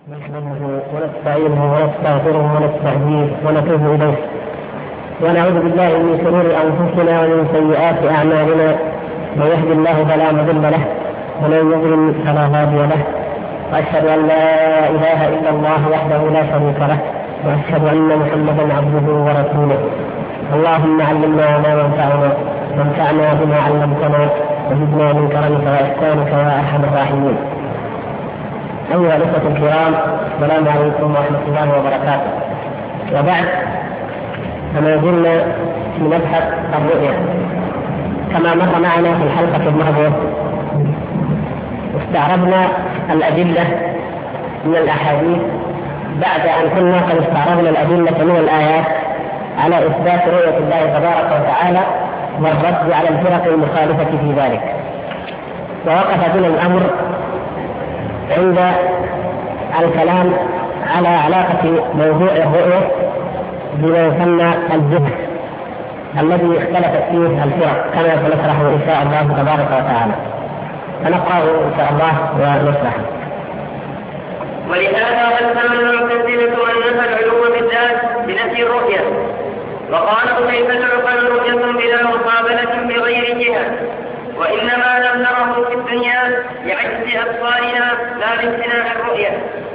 نحمده ونستعينه ونستغفره ونستهديه ونتوب إليه ونعوذ بالله من شرور أنفسنا ومن سيئات أعمالنا. من يهد الله فلا مضل له ومن يضلل فلا هادي له، وأشهد أن لا إله إلا الله وحده لا شريك له، وأشهد أن محمدا عبده ورسوله. اللهم علمنا ما ينفعنا وانفعنا بما علمتنا وزدنا من كرمك وإحسانك يا أرحم الراحمين. أيها الأخوة الكرام، السلام عليكم ورحمة الله وبركاته. وبعد، فما زلنا في مبحث الرؤيا كما مر معنا في الحلقة الماضية. استعرضنا الأدلة من الأحاديث بعد أن كنا قد استعرضنا الأدلة من الآيات على إثبات رؤية الله تبارك وتعالى والرد على الفرق المخالفة في ذلك. ووقف بنا الأمر عند الكلام على علاقة موضوع الرؤية بما يسمى الجهل الذي اختلفت فيه الفرق، كما سنشرحه إن شاء الله تبارك وتعالى. فنقرأ إن شاء الله ونشرحه. ولهذا قسم المعتزلة أنها العلو بالذات بنفي الرؤية، وقالوا كيف تعقل رؤية بلا مقابلة بغير جهة، وإنما لم نره في الدنيا لعجز أبصارنا لا لامتناع الرؤية.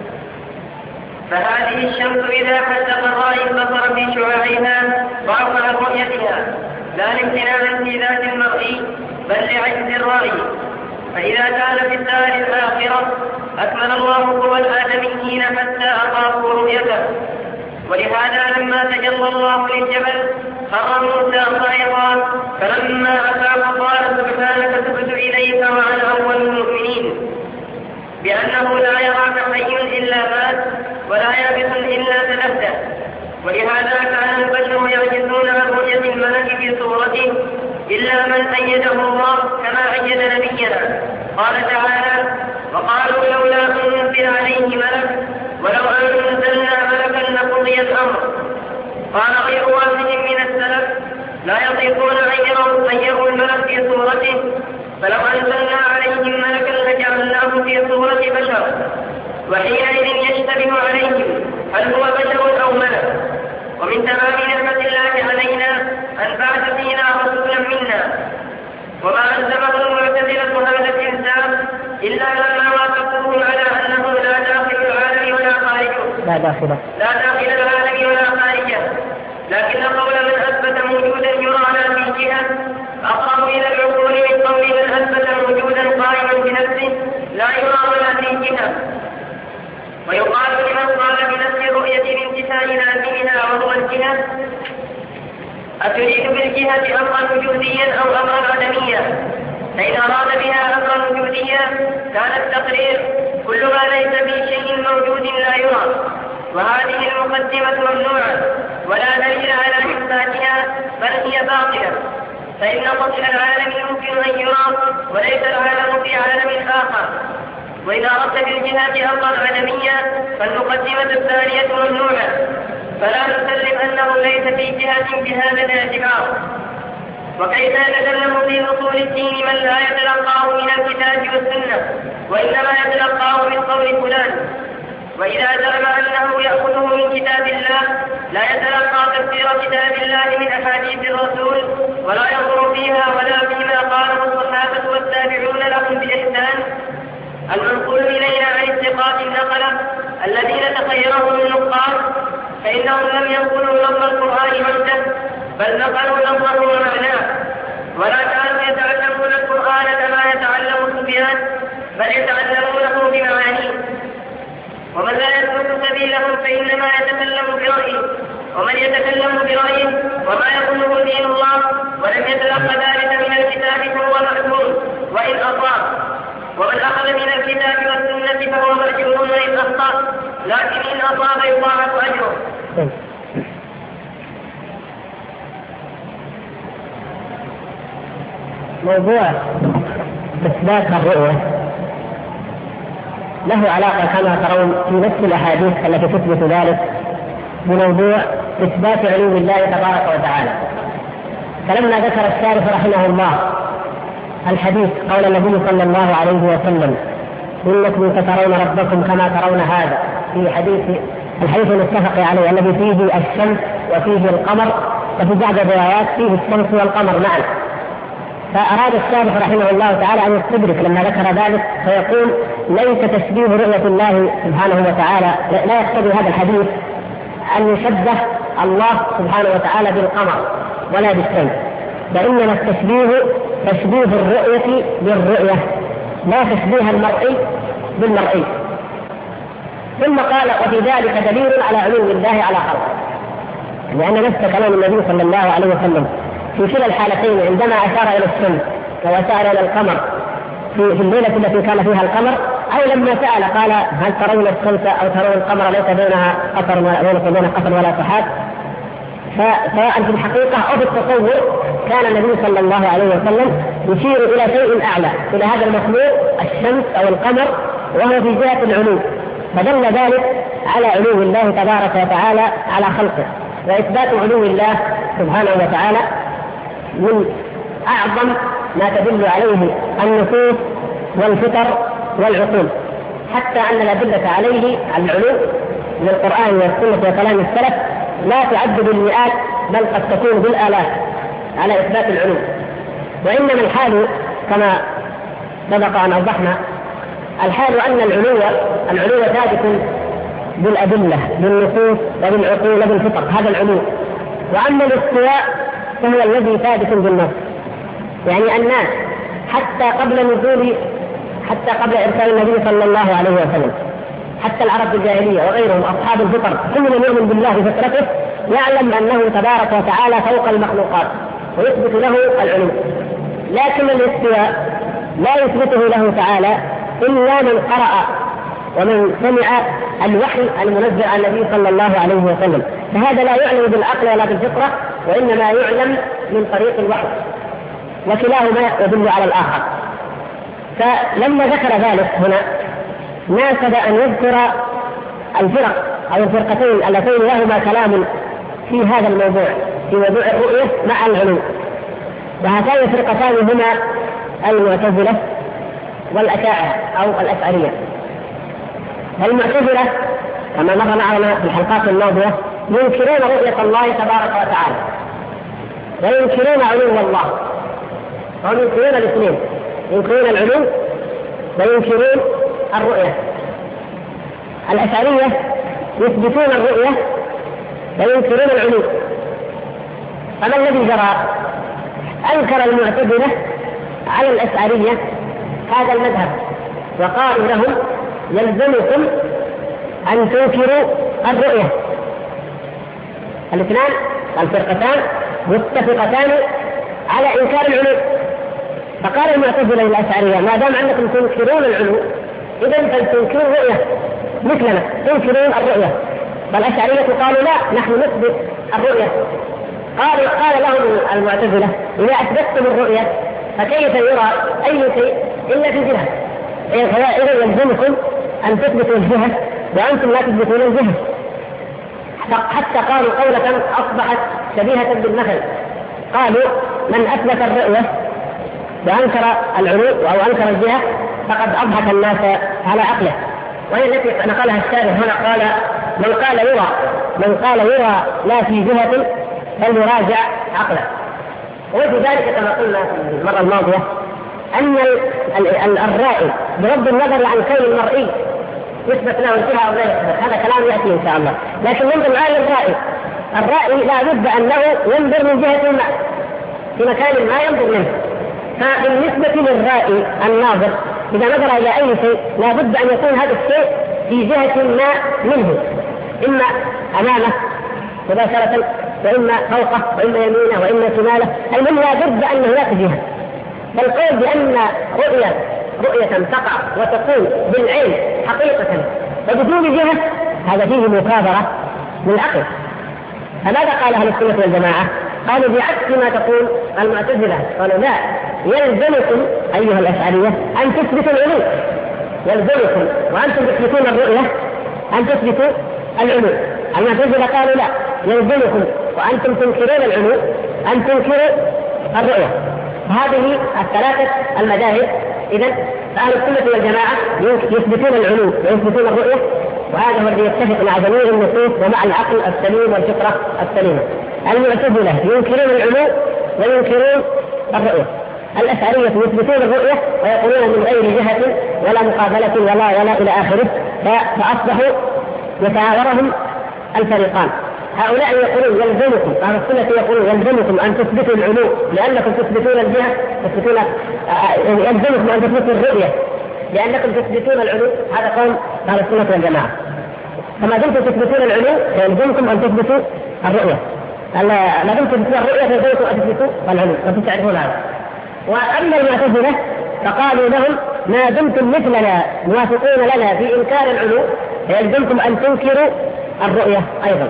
فهذه الشمس إذا حدق الرائي البصر في شعاعها ضعف عن رؤيتها لا لامتناع في ذات المرئي بل لعجز الرائي. فإذا كان في الدار الآخرة أكمل الله قوى الآدميين حتى أطاقوا رؤيته. ولهذا لما تجلى الله للجبل خر موسى صاعقا، فلما أفاق قال سبحانك تبت إليك وأنا أول المؤمنين، بأنه لا يراك حي إلا مات ولا يابس إلا تلفت. ولهذا كان البشر يعجزون عن رؤية الملك في صورته إلا من أيده الله كما أيد نبينا. قال تعالى: وقالوا لولا أنزل عليه ملك ولو أنزلنا ملكا لقضي الأمر. قال غير واحد من السلف: لا يطيقون أن يروا الملك في صورته، فلو أنزلنا عليهم ملكا لجعلناه في صورة بشر، وحينئذ يشتبه عليهم هل هو بشر أو ملك. ومن تمام نعمة الله علينا أن بعث فينا رسولا منا، وما ألزمه المعتزلة هذا الإنسان إلا لما وافقوه على أنه لا داخل العالم ولا خارجه، لا داخل العالم ولا خارجه. لكن قول من أثبت موجودا يرانا في جهة أقرب إلى العقول من قول من أثبت موجودا قائما بنفسه لا يرى ولا في جهة. ويقال لمن قال بنفس الرؤية لانتفاء لازمها وهو الجهة: أتريد بالجهة أمرا وجوديا أو أمرا عدميا؟ فإن أراد بها أمرا وجوديا كان التقرير كل ما ليس في شيء موجود لا يرى، وهذه المقدمة ممنوعة ولا دليل على إثباتها بل هي باطلة. فإن فصل العالم يمكن أن يرى وليس العالم في عالم آخر. وإذا أردت بالجهة أمرا عدميا فالمقدمة الثانية ممنوعة، فلا نسلم أنه ليس في جهة بهذا الاعتبار. وكيف يتكلم في أصول الدين من لا يتلقاه من الكتاب والسنة وإنما يتلقاه من قول فلان؟ وإذا زعم أنه يأخذه من كتاب الله لا يتلقى تفسير كتاب الله من أحاديث الرسول ولا ينظر فيها ولا فيما قاله الصحابة والتابعون لهم بإحسان المنقول إلينا عن الثقات النقلة الذين تخيرهم النقاد، فإنهم لم ينقلوا لفظ القرآن وحده بل نقلوا لفظه ومعناه. ولا كانوا يتعلمون القرآن كما يتعلم الصبيان بل يتعلمونه بمعانيه. ومن لا يسلك سبيلهم فإنما يتكلم برأيه، ومن يتكلم برأيه وما يقوله دين الله ولم يتلقى ذلك من الكتاب فهو مأثور وإن أصاب، ومن أخذ من الكتاب والسنة فهو مأجور وإن أخطأ، لكن إن أصاب يضاعف أجره. موضوع إثبات الرؤية له علاقة كما ترون في نفس الأحاديث التي تثبت ذلك بموضوع إثبات علو الله تبارك وتعالى. فلما ذكر الشارح رحمه الله الحديث قول النبي صلى الله عليه وسلم: إنكم سترون ربكم كما ترون هذا، في الحديث المتفق عليه الذي فيه الشمس وفيه القمر، وفي بعض الروايات فيه الشمس والقمر معا. فأراد الشارح رحمه الله تعالى أن يستدرك لما ذكر ذلك فيقول: ليس تشبيه رؤية الله سبحانه وتعالى، لا يقتضي هذا الحديث أن يشبه الله سبحانه وتعالى بالقمر ولا بالشمس، وإنما التشبيه تشبيه الرؤية بالرؤية، لا تشبيه المرئي بالمرئي. ثم قال: وفي ذلك دليل على علو الله على خلقه، لأن نفس كلام النبي صلى الله عليه وسلم في كلا الحالتين، عندما أشار إلى الشمس وأشار إلى القمر في الليلة التي كان فيها القمر، أو لما سأل قال: هل ترون الشمس أو ترون القمر ليس بينها قطر ولا سحاب؟ فسواء في الحقيقة أو في التصور كان النبي صلى الله عليه وسلم يشير إلى شيء أعلى، إلى هذا المخلوق الشمس أو القمر، وهو في جهة العلو، فدل ذلك على علو الله تبارك وتعالى على خلقه. وإثبات علو الله سبحانه وتعالى من أعظم ما تدل عليه النصوص والفطر والعقول، حتى أن الأدلة عليه على العلو من القرآن والسنة وكلام السلف لا تعد بالمئات بل قد تكون بالآلاف على إثبات العلو. وإنما الحال كما سبق أن أوضحنا، الحال أن العلو ثابت بالأدلة بالنصوص وبالعقول وبالفطر، هذا العلو. وأما الاستواء فهو الذي ثابت بالنص، يعني الناس حتى قبل إرسال النبي صلى الله عليه وسلم، حتى العرب الجاهلية وغيرهم أصحاب الفطر، كل من يؤمن بالله بفطرته يعلم أنه تبارك وتعالى فوق المخلوقات ويثبت له العلو. لكن الاستواء لا يثبته له تعالى إلا من قرأ ومن سمع الوحي المنزل على النبي صلى الله عليه وسلم، فهذا لا يعلم بالعقل ولا بالفطرة، وإنما يعلم من طريق الوحي، وكلاهما يدل على الآخر. فلما ذكر ذلك هنا ناسب أن يذكر الفرق أو الفرقتين اللتين لهما كلام في هذا الموضوع، في موضوع الرؤية مع العلو. وهاتان الفرقتان هما المعتزلة والأشاعرة أو الأشعرية. المعتزلة كما مر معنا في الحلقات الماضية ينكرون رؤية الله تبارك وتعالى وينكرون علو الله، وهم ينكرون الاثنين، ينكرون العلو وينكرون الرؤية. الأشعرية يثبتون الرؤية وينكرون العلو. فما الذي جرى؟ أنكر المعتزلة على الأشعرية هذا المذهب، وقالوا لهم: يلزمكم أن تنكروا الرؤية. الاثنان الفرقتان متفقتان على إنكار العلو. فقال المعتزلة للأشعرية: ما دام أنكم تنكرون العلو إذا فلتنكروا الرؤية مثلنا، تنكرون الرؤية. فالأشعرية قالوا: لا، نحن نثبت الرؤية. قال لهم المعتزلة: إذا أثبتتم الرؤية فكيف يرى أي شيء إلا في جهة؟ إذا يلزمكم أن تثبتوا الجهة وأنتم لا تثبتون الجهة. حتى قالوا قولة أصبحت شبيهة بالمثل، قالوا: من أثبت الرؤية وأنكر العلو أو أنكر الجهة فقد أضحك الناس على عقله. وهي التي نقلها الشارح هنا، قال: من قال يرى لا في جهة فليراجع عقله. وفي ذلك كما قلنا في المرة الماضية أن الرائي بغض النظر عن كون المرئي يثبت له الجهة أو لا يثبت، هذا كلام يأتي إن شاء الله. لكن ننظر الآن الرائي لا بد أنه ينظر من جهة ما في مكان ما ينظر منه. فبالنسبة للرائي الناظر إذا نظر إلى أي شيء لا بد أن يكون هذا الشيء في جهة ما منه، إما أمامه مباشرة وإما فوقه وإما يمينه وإما شماله، أي من لا بد أن هناك جهة. فالقول بأن رؤية تقع وتكون بالعين حقيقة وبدون جهة هذا فيه مكابرة للعقل. فماذا قال أهل السنة والجماعة؟ قالوا بعكس ما تقول المعتزلة، قالوا: لا، يلزمكم أيها الأشعرية أن تثبتوا العلو، يلزمكم وأنتم تثبتون الرؤية أن تثبتوا العلو. المعتزلة قالوا: لا، يلزمكم وأنتم تنكرون العلو أن تنكروا الرؤية. هذه الثلاثة المذاهب. إذن فأهل السنة والجماعة يثبتون العلو ويثبتون الرؤية وهذا هو الذي يتفق مع جميع النصوص ومع العقل السليم والفطرة السليمة. المعتزلة ينكرون العلو وينكرون الرؤية. الأشعرية يثبتون الرؤية ويقولون من غير جهة ولا مقابلة ولا إلى آخره، فأصبحوا يتعاورهم الفريقان. هؤلاء يقولون يلزمكم، أهل السنة يقولون يلزمكم أن تثبتوا العلو لأنكم تثبتون الجهة، يلزمكم أن تثبتوا الرؤية لأنكم تثبتون العلو. هذا قول أهل السنة والجماعة. فما دمتم تثبتون العلو يلزمكم أن تثبتوا الرؤية. ما دمتم تثبتون الرؤية يلزمكم أن تثبتوا العلو، وأنتم تعرفون هذا. وأما المعتزلة فقالوا لهم ما دمتم مثلنا موافقون لنا في إنكار العلو يلزمكم أن تنكروا الرؤية أيضا.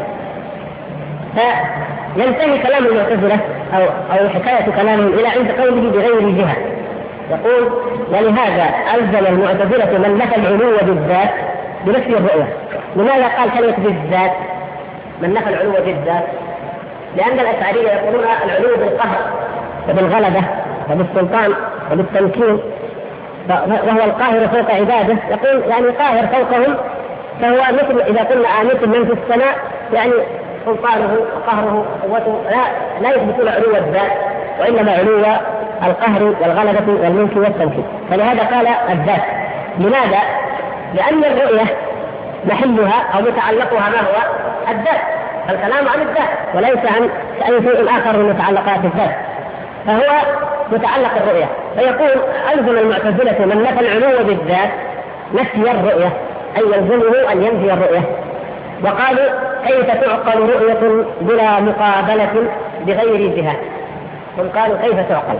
فينتهي كلام المعتزلة أو حكاية كلامهم إلى عند قوله بغير جهة. يقول ولهذا ألزم المعتزلة من نفى العلو بالذات بنفي الرؤية. لماذا قال كلمة بالذات من نفى العلو بالذات؟ لأن الأشعرية يقولون العلو بالقهر وبالغلبة وبالسلطان وبالتمكين، وهو القاهر فوق عباده. يقول يعني قاهر فوقهم، فهو مثل إذا قلنا آنس من في السماء، يعني سلطانه وقهره وقوته لا يثبتون علو الذات وإنما علو القهر والغلبة والملك والتمكين. فلهذا قال الذات. لماذا؟ لأن الرؤية محلها أو متعلقها ما هو؟ الذات، فالكلام عن الذات وليس عن أي شيء آخر من متعلقات الذات، فهو متعلق الرؤية. فيقول ألزم المعتزلة من نفى العلو بالذات نفي الرؤية، أي يلزمه أن ينفي الرؤية. وقالوا كيف تعقل رؤية بلا مقابلة بغير جهة؟ هم قالوا كيف تعقل؟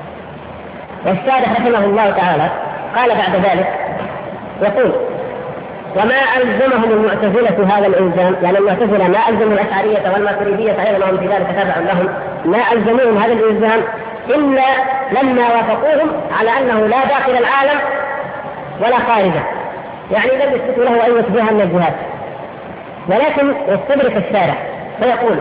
والشارح رحمه الله تعالى قال بعد ذلك يقول وما ألزمهم المعتزلة هذا الإلزام، يعني المعتزلة ما ألزموا الأشعرية والماتريدية أيضا وهم في ذلك تبع لهم، ما ألزموهم هذا الإلزام إلا لما وافقوهم على أنه لا داخل العالم ولا خارجه، يعني لم يثبتوا له أي جهة من الجهات. ولكن يستدرك الشارح فيقول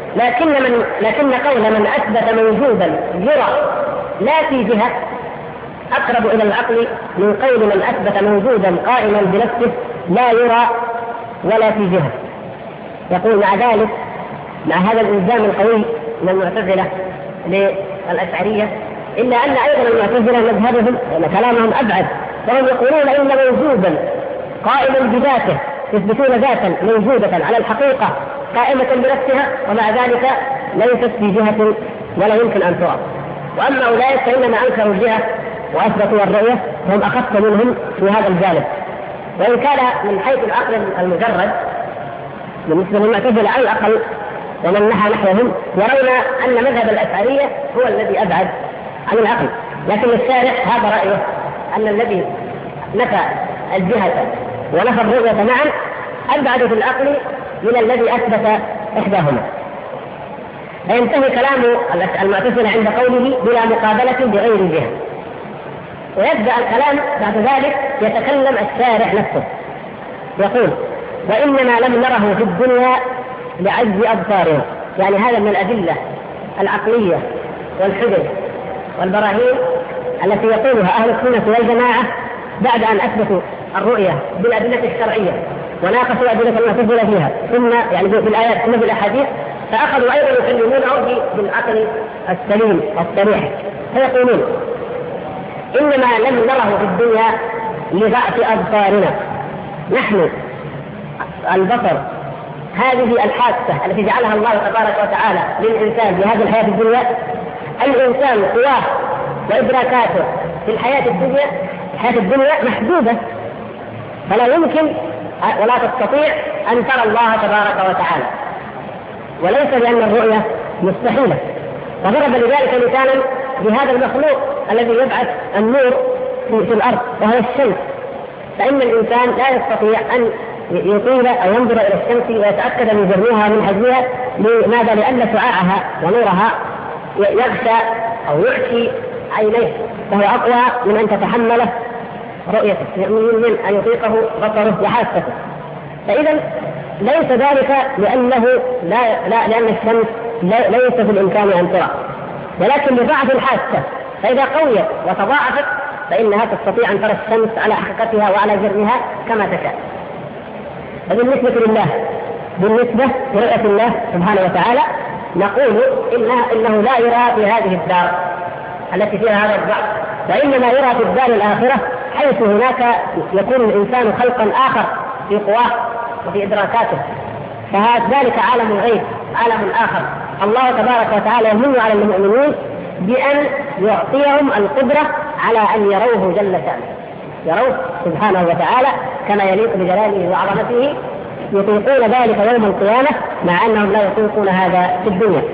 لكن قول من أثبت موجودا يرى لا في جهة أقرب إلى العقل من قول من أثبت موجودا قائما بنفسه لا يرى ولا في جهة. يقول مع ذلك مع هذا الإلزام القوي من المعتزلة للأشعرية إلا أن أيضا المعتزلة مذهبهم كلامهم أبعد، وهم يقولون إن موجودا قائما بذاته، يثبتون ذاتا موجودة على الحقيقة قائمة بنفسها ومع ذلك ليست في جهة ولا يمكن أن ترى. وأما أولئك فإنما أنكروا الجهة وأثبتوا الرؤية وهم أخف منهم في هذا الجانب. وإن كان من حيث العقل المجرد بالنسبة للمعتزلة على الأقل ومن نحى نحوهم يرون أن مذهب الأشعرية هو الذي أبعد عن العقل، لكن الشارح هذا رأيه أن الذي نفى الجهة ونفى الرؤية معا أبعد في العقل من الذي أثبت إحداهما. فينتهي كلام المعتزلة عند قوله بلا مقابلة بغير جهة، ويبدأ الكلام بعد ذلك يتكلم الشارح نفسه يقول وإنما لم نره في الدنيا لعجز أبصارنا، يعني هذا من الأدلة العقلية والحجج والبراهين التي يقولها أهل السنة والجماعة بعد أن أثبتوا الرؤية بالأدلة الشرعية وناقشوا أدلة المعتزلة فيها ثم يعني في الآيات ثم في الأحاديث، فأخذوا أيضا يكلمونه بالعقل السليم الصريح. فيقولون إنما لم نره في الدنيا لضعف أبصارنا، نحن البصر هذه الحاسة التي جعلها الله تبارك وتعالى للإنسان في هذه الحياة الدنيا. الإنسان قواه وإدراكاته في الحياة الدنيا محدودة، فلا يمكن ولا تستطيع أن ترى الله تبارك وتعالى، وليس لأن الرؤية مستحيلة. وضرب لذلك مثالا بهذا المخلوق الذي يبعث النور في الأرض وهو الشمس، فإن الإنسان لا يستطيع أن يطيل أو ينظر إلى الشمس ويتأكد من جرمها من حجمها. لماذا؟ لأن شعاعها ونورها يغشى أو يحشي عينيه، فهو أقوى من أن تتحمله رؤيته، من أن يطيقه بصره وحاسته. فإذا ليس ذلك لأنه لأن الشمس ليس في الإمكان أن ترى، ولكن لضعف الحاسة، فإذا قويت وتضاعفت فإنها تستطيع أن ترى الشمس على حقيقتها وعلى جرمها كما تشاء. فبالنسبة لله، بالنسبة لرؤية الله سبحانه وتعالى نقول إنه لا يرى في هذه الدار التي فيها هذا الضعف، وإنما يرى في الدار الآخرة، حيث هناك يكون الإنسان خلقا آخر في قواه وفي إدراكاته. فذلك عالم الغيب، عالم آخر. الله تبارك وتعالى يمن على المؤمنين بأن يعطيهم القدرة على أن يروه جل شأنه، يروه سبحانه وتعالى كما يليق بجلاله وعظمته، يطيقون ذلك يوم القيامة مع أنهم لا يطيقون هذا في الدنيا.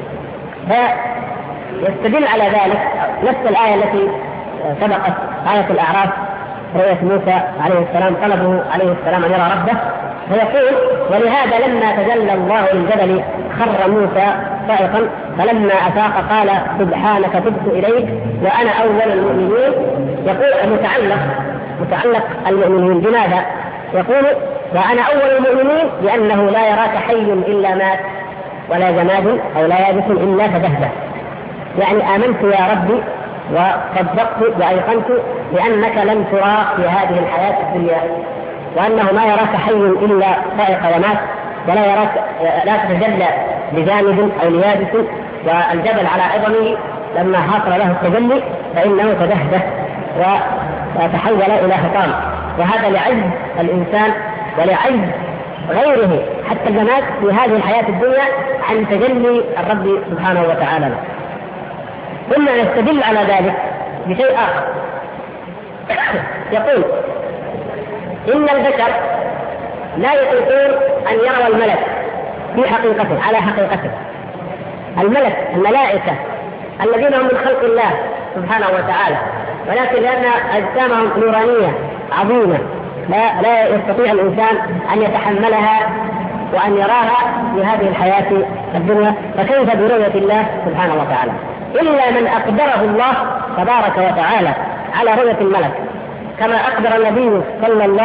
فيستدل على ذلك نفس الآية التي سبقت، آية الأعراف، رؤية موسى عليه السلام، طلبه عليه السلام أن يرى ربه، فيقول: ولهذا لما تجلى الله للجبل خر موسى صائقا فلما أفاق قال سبحانك تبت إليك وأنا أول المؤمنين. يقول متعلق المؤمنين بماذا؟ يقول: وأنا أول المؤمنين لأنه لا يراك حي إلا مات ولا جماد أو لا يابس إلا فدهده. يعني آمنت يا ربي وصدقت وأيقنت بأنك لن ترى في هذه الحياة الدنيا، وأنه ما يراك حي إلا صائق ومات، ولا يراك، لا تتجلى لجامد أو ليابس، والجبل على عظمه لما حصل له التجلي فإنه تدهده وتحول إلى حطام. وهذا لعجز الإنسان ولعجز غيره حتى الجماد في هذه الحياة الدنيا عن تجلي الرب سبحانه وتعالى له. ثم نستدل على ذلك بشيء آخر. يقول: إن البشر لا يطيقون أن يروا الملك في حقيقته، على حقيقته. الملائكة الذين هم من خلق الله سبحانه وتعالى، ولكن لأن أجسامهم نورانية عظيمة لا يستطيع الإنسان أن يتحملها وأن يراها في هذه الحياة الدنيا، فكيف برؤية الله سبحانه وتعالى؟ إلا من أقدره الله تبارك وتعالى على رؤية الملك، كما أقدر النبي صلى الله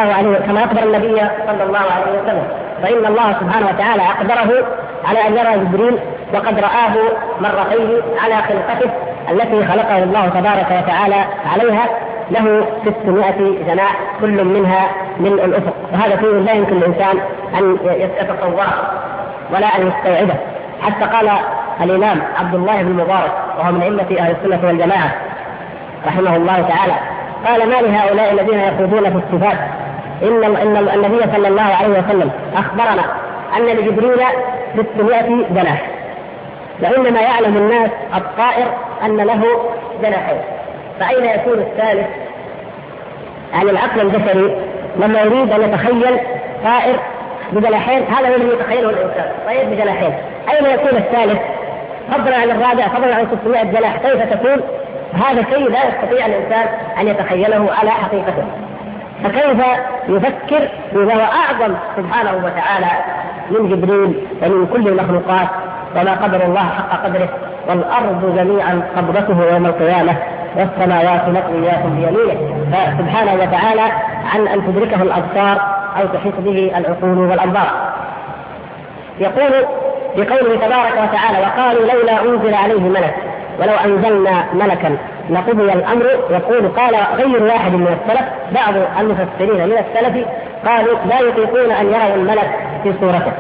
عليه وسلم. فإن الله سبحانه وتعالى أقدره على أن يرى جبريل، وقد رآه مرتين على خلقته التي خلقه الله تبارك وتعالى عليها، له 600 جناح كل منها من الأفق. وهذا فيه لا يمكن الإنسان أن يتصوره ولا أن يستوعبه. حتى قال الإمام عبد الله بن المبارك وهو من أئمة أهل السنة والجماعة رحمه الله تعالى، قال: ما لهؤلاء الذين يخوضون في الصفات؟ إن النبي صلى الله عليه وسلم أخبرنا أن لجبريل 600 جناح، وإنما يعلم الناس الطائر أن له جناحين، فأين يكون الثالث؟ يعني العقل البشري لما يريد أن يتخيل طائر بجناحين، هذا هو الذي يتخيله الإنسان، طير بجناحين، أين يكون الثالث؟ فضلا عن الرابع، فضلا عن 600 جناح، كيف تكون؟ هذا شيء لا يستطيع الإنسان أن يتخيله على حقيقته. فكيف يفكر بما هو أعظم سبحانه وتعالى من جبريل ومن كل المخلوقات؟ وما قدر الله حق قدره، والأرض جميعا قبضته يوم القيامة والسماوات مطويات بيمينه، فسبحانه وتعالى عن أن تدركه الأبصار أو تحيط به العقول والأنظار. يقول بقوله تبارك وتعالى: وقالوا لولا أنزل عليه ملك ولو أنزلنا ملكا لقضي الأمر. يقول: قال غير واحد من السلف، بعض المفسرين من السلف قالوا لا يطيقون أن يروا الملك في صورته،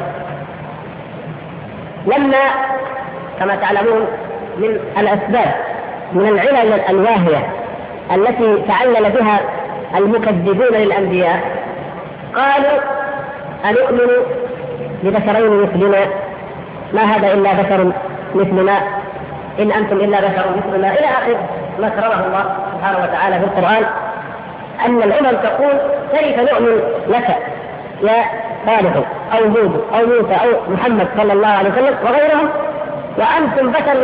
لما كما تعلمون من الأسباب من العلل الواهية التي تعلل بها المكذبون للأنبياء، قالوا: أنؤمن لبشرين مثلنا ما هذا إلا بشر مثلنا إن أنتم إلا بشر مثلنا، إلى آخر ما كرره الله سبحانه وتعالى في القرآن. أن الأمم تقول: كيف نؤمن لك يا صالح أو هود أو موسى أو محمد صلى الله عليه وسلم وغيرهم وأنتم بشر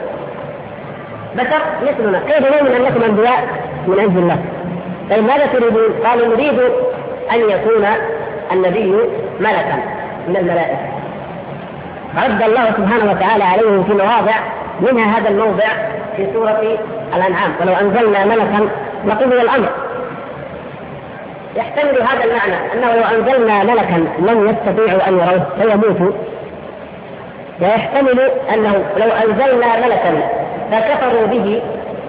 مثلنا، كيف نؤمن أنكم أنبياء من عند الله؟ طيب ماذا تريدون؟ قالوا: نريد أن يكون النبي ملكا من الملائكة. رد الله سبحانه وتعالى عليهم في مواضع، منها هذا الموضع في سورة الأنعام: ولو أنزلنا ملكا لقضي الأمر. يحتمل هذا المعنى أنه لو أنزلنا ملكا لم يستطيعوا أن يروه فيموتوا، ويحتمل أنه لو أنزلنا ملكا فكفروا به،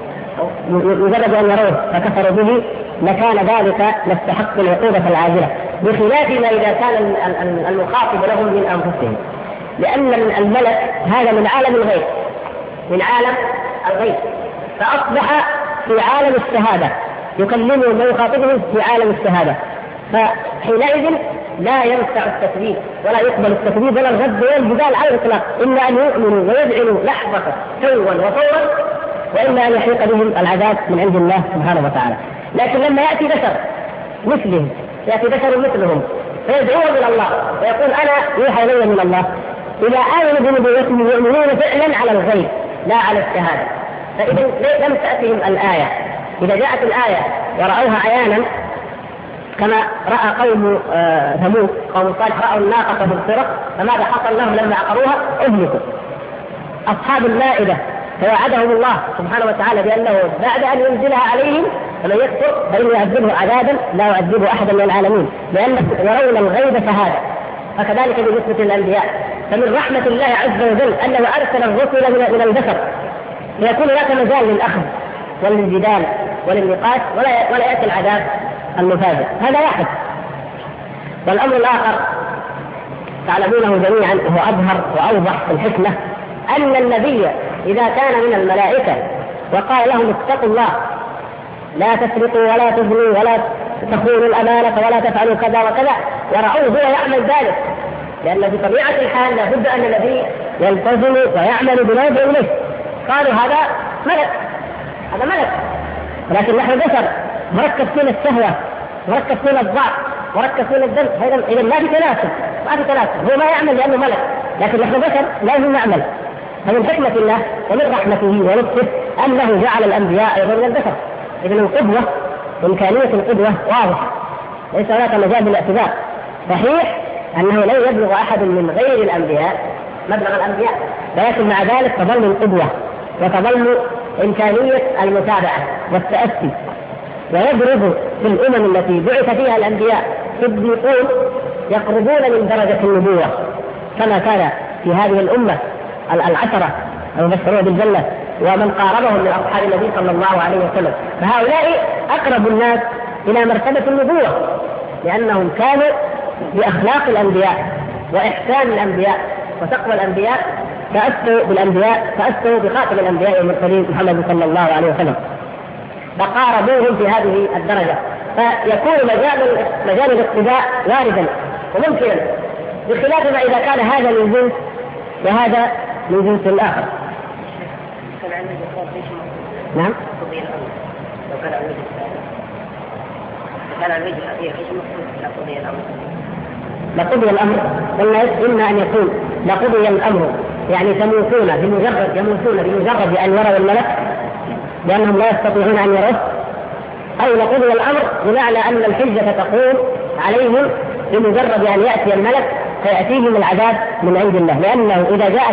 مجرد أن يروه فكفروا به، لكان ذلك لاستحق العقوبة العاجلة. بخلاف ما إذا كان المخاطب لهم من أنفسهم، لأن الملك هذا من عالم الغيب، من عالم الغيب، فأصبح في عالم الشهادة، يكلمه ما يخاطبه في عالم الشهادة، فحينئذ لا ينفع التكذيب ولا يقبل التكذيب ولا الرد ولا الجدال على الإطلاق، إما أن يؤمنوا ويذعنوا لحظة سوا وفورا، وإما أن يحيق بهم العذاب من عند الله سبحانه وتعالى. لكن لما يأتي بشر مثلهم، يأتي بشر مثلهم فيدعوهم إلى الله ويقول أنا يوحى إلي من الله، إذا آمنوا بنبوته يؤمنون فعلا على الغيب لا على الشهادة. فإذا لم تأتهم الآية، إذا جاءت الآية ورأوها عيانا كما رأى قوم ثمود، قوم صالح رأوا الناقة مبصرة، فماذا حصل لهم لما عقروها؟ أهلكوا. أصحاب المائدة فوعدهم الله سبحانه وتعالى بأنه بعد أن ينزلها عليهم فمن يكفر فإنه يعذبه عذابا لا يعذبه أحدا من العالمين، لأنهم يرون الغيب شهادة. فكذلك بالنسبة للأنبياء، فمن رحمة الله عز وجل أنه أرسل الرسل من البشر ليكون هناك مجال للأخذ وللجدال وللنقاش ولا يأتي العذاب المفاجئ. هذا واحد. والأمر الآخر تعلمونه جميعا وهو أظهر وأوضح في الحكمة، أن النبي إذا كان من الملائكة وقال لهم اتقوا الله لا تسرقوا ولا تزنوا ولا تخونوا الأمانة ولا تفعلوا كذا وكذا، ورأوه هو يعمل ذلك، لأن في طبيعة الحال لابد أن النبي يلتزم ويعمل بما يدعو إليه. قالوا هذا ملك، هذا ملك، ولكن نحن بشر مركز فينا الشهوة، مركز فينا الضعف، مركز فينا الذنب، إذا ما في تناسب، ما في تناسب. هو ما يعمل لأنه ملك، لكن نحن بشر لازم نعمل. فمن حكمة الله ومن رحمته ولطفه أنه جعل الأنبياء أيضا من البشر. إذن القدوة، إمكانية القدوة واضحة، ليس هناك مجال للاعتذار. صحيح أنه لا يبلغ أحد من غير الأنبياء مبلغ الأنبياء، لكن مع ذلك تظل القدوة وتظل إمكانية المتابعة والتأسي. ويبرز في الأمم التي بعث فيها الأنبياء صديقون يقربون من درجة النبوة، كما كان في هذه الأمة العشرة المبشرون بالجنة ومن قاربهم من أصحاب النبي صلى الله عليه وسلم. فهؤلاء أقرب الناس إلى مرتبة النبوة، لأنهم كانوا بأخلاق الأنبياء وإحسان الأنبياء وتقوى الأنبياء، فأسوا بالأنبياء، فأسوا بخاتم الأنبياء والمرسلين محمد صلى الله عليه وسلم، فقاربوهم في هذه الدرجة. فيكون مجال الاقتداء واردا وممكنا، بخلاف ما إذا كان هذا من جنس وهذا من جنس الآخر. نعم. لقضي الأمر، قلنا إما أن يكون لقضي الأمر يعني يموتون بمجرد أن يروا الملك لأنهم لا يستطيعون أن يروه، أو لقضي الأمر بمعنى أن الحجة تقوم عليهم بمجرد أن يأتي الملك فيأتيهم العذاب من عند الله. لأنه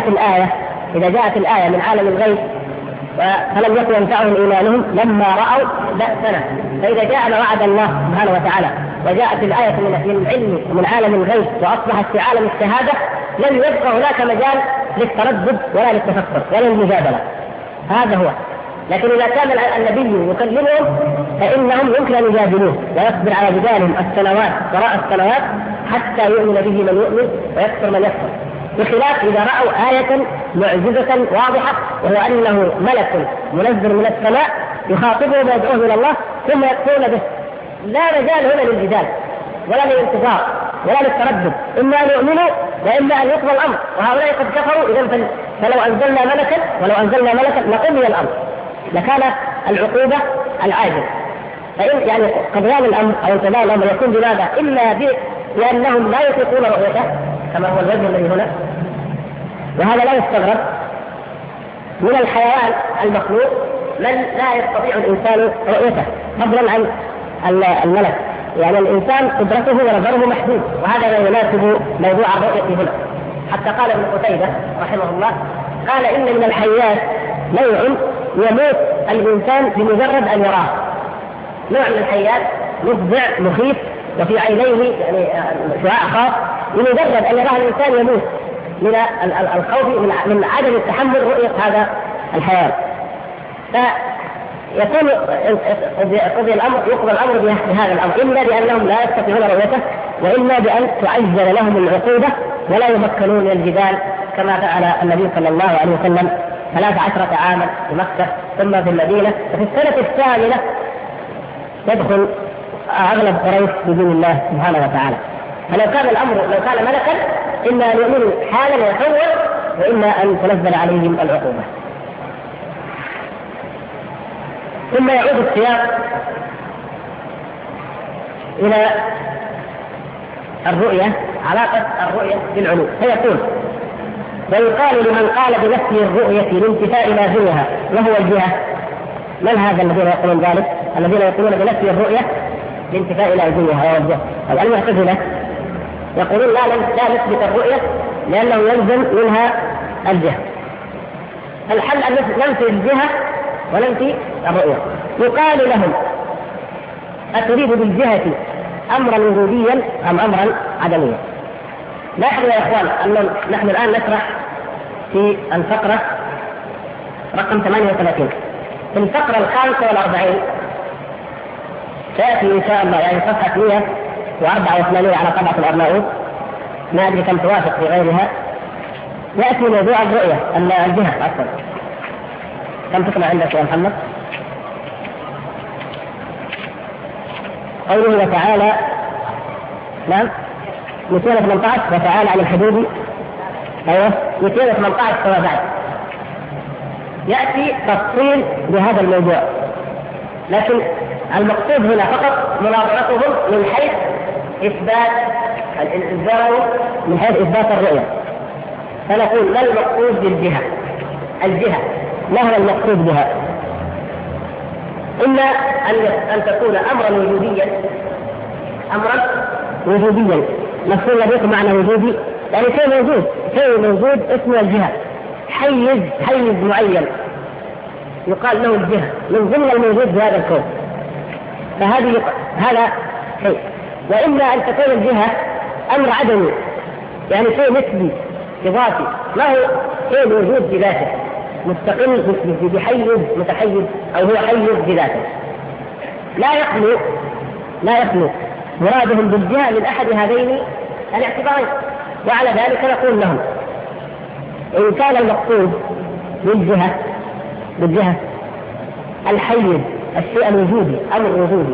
إذا جاءت الآية من عالم الغيب فلم يكن ينفعهم إيمانهم لما رأوا بأسنا، فإذا جاء ما وعد الله سبحانه وتعالى وجاءت الآية من العلم ومن عالم الغيب وأصبحت في عالم الشهادة، لم يبقى هناك مجال للتردد ولا للتفكر ولا للمجادلة. هذا هو. لكن إذا كان النبي يكلمهم فإنهم يمكن أن يجادلوه ويصبر على جدالهم السنوات وراء السنوات حتى يؤمن به من يؤمن ويكفر من يكفر، بخلاف إذا رأوا آية معجزة واضحة وهو أنه ملك منزل من السماء يخاطبه ويدعوه إلى الله ثم يكفرون به. لا مجال هنا للجدال ولا للانتظار ولا للتردد، إما أن يؤمنوا وإما أن يقضى الأمر، وهؤلاء قد كفروا. إذن فلو أنزلنا ملكا لقضي الأمر، لكان العقوبة العاجل. فإن يعني قضيان الأمر أو انتظار الأمر يكون بماذا؟ إلا لأنهم لا يطيقون رؤيته كما هو الوجه الذي هنا، وهذا لا يستغرب من الحيوان المخلوق من لا يستطيع الإنسان رؤيته فضلا عن الملك. يعني الإنسان قدرته ونظره محدود، وهذا لا يناسب موضوع الرؤية هنا. حتى قال ابن قتيبة رحمه الله قال إن من الحيات نوع يموت الإنسان بمجرد أن يراه، نوع من الحيات مفزع مخيف وفي عينيه يعني شعاع خاص، بمجرد أن يراه الإنسان يموت من الخوف من عدم تحمل رؤية هذا الحيوان. فيكون يقضي الأمر بهذا الأمر، إما لأنهم لا يستطيعون رؤيته وإما بأن تعجل لهم العقوبة ولا يمكنون من الجدال كما فعل النبي صلى الله عليه وسلم 13 عاما في مكة ثم في المدينة، وفي السنة الثامنة يدخل أغلب قريش بدين الله سبحانه وتعالى. فلو كان الأمر لو كان ملكا إما أن يؤمنوا حالا ويحول، وإما أن تنزل عليهم العقوبة. ثم يعود السياق إلى الرؤية، علاقة الرؤية بالعلو، فيقول: ويقال لمن قال بنفي الرؤية لانتفاء لازمها وهو الجهة. من هذا الذين يقولون ذلك؟ الذين يقولون بنفي الرؤية لانتفاء لازمها وهو الجهة. المعتزلة يقولون لا نثبت الرؤية لأنه يلزم منها الجهة. الحل أن ننفي الجهة وننفي الرؤية. يقال لهم: أتريد بالجهة أمرا وجوديا أم أمرا عدميا؟ لاحظوا يا إخوان أن نحن الآن نشرح في الفقرة رقم 38. في الفقرة 45 سيأتي إن شاء الله، يعني صفحة 184 على طبعة الأرناؤوط، ما أدري كم توافق في غيرها، يأتي موضوع الرؤية الجهة أكثر. كم تقنع عندك يا محمد؟ قوله وتعالى، نعم 218 وتعالى عن الحدود، ايوه 218 فما بعد ياتي تفصيل بهذا الموضوع، لكن المقصود هنا فقط مناظرتهم من حيث اثبات الانذار، من حيث اثبات الرؤيه. فنقول ما المقصود بالجهه؟ الجهه ما هو المقصود بها؟ إما أن تكون أمرا وجوديا، مفهوم لديكم معنى وجودي، يعني شيء موجود اسمه الجهة، حيز معين يقال له الجهة من ضمن الموجود في هذا الكون، هذا شيء. وإما أن تكون الجهة أمر عدمي، يعني شيء نسبي إضافي، ما هو شيء موجود بذاته مستقل بحيز متحيز، أو هو حيز بذاته لا يخلو مرادهم بالجهة من أحد هذين الاعتبارين. وعلى ذلك نقول لهم: إن كان المقصود بالجهة الحيز الشيء الوجودي، أمر وجودي،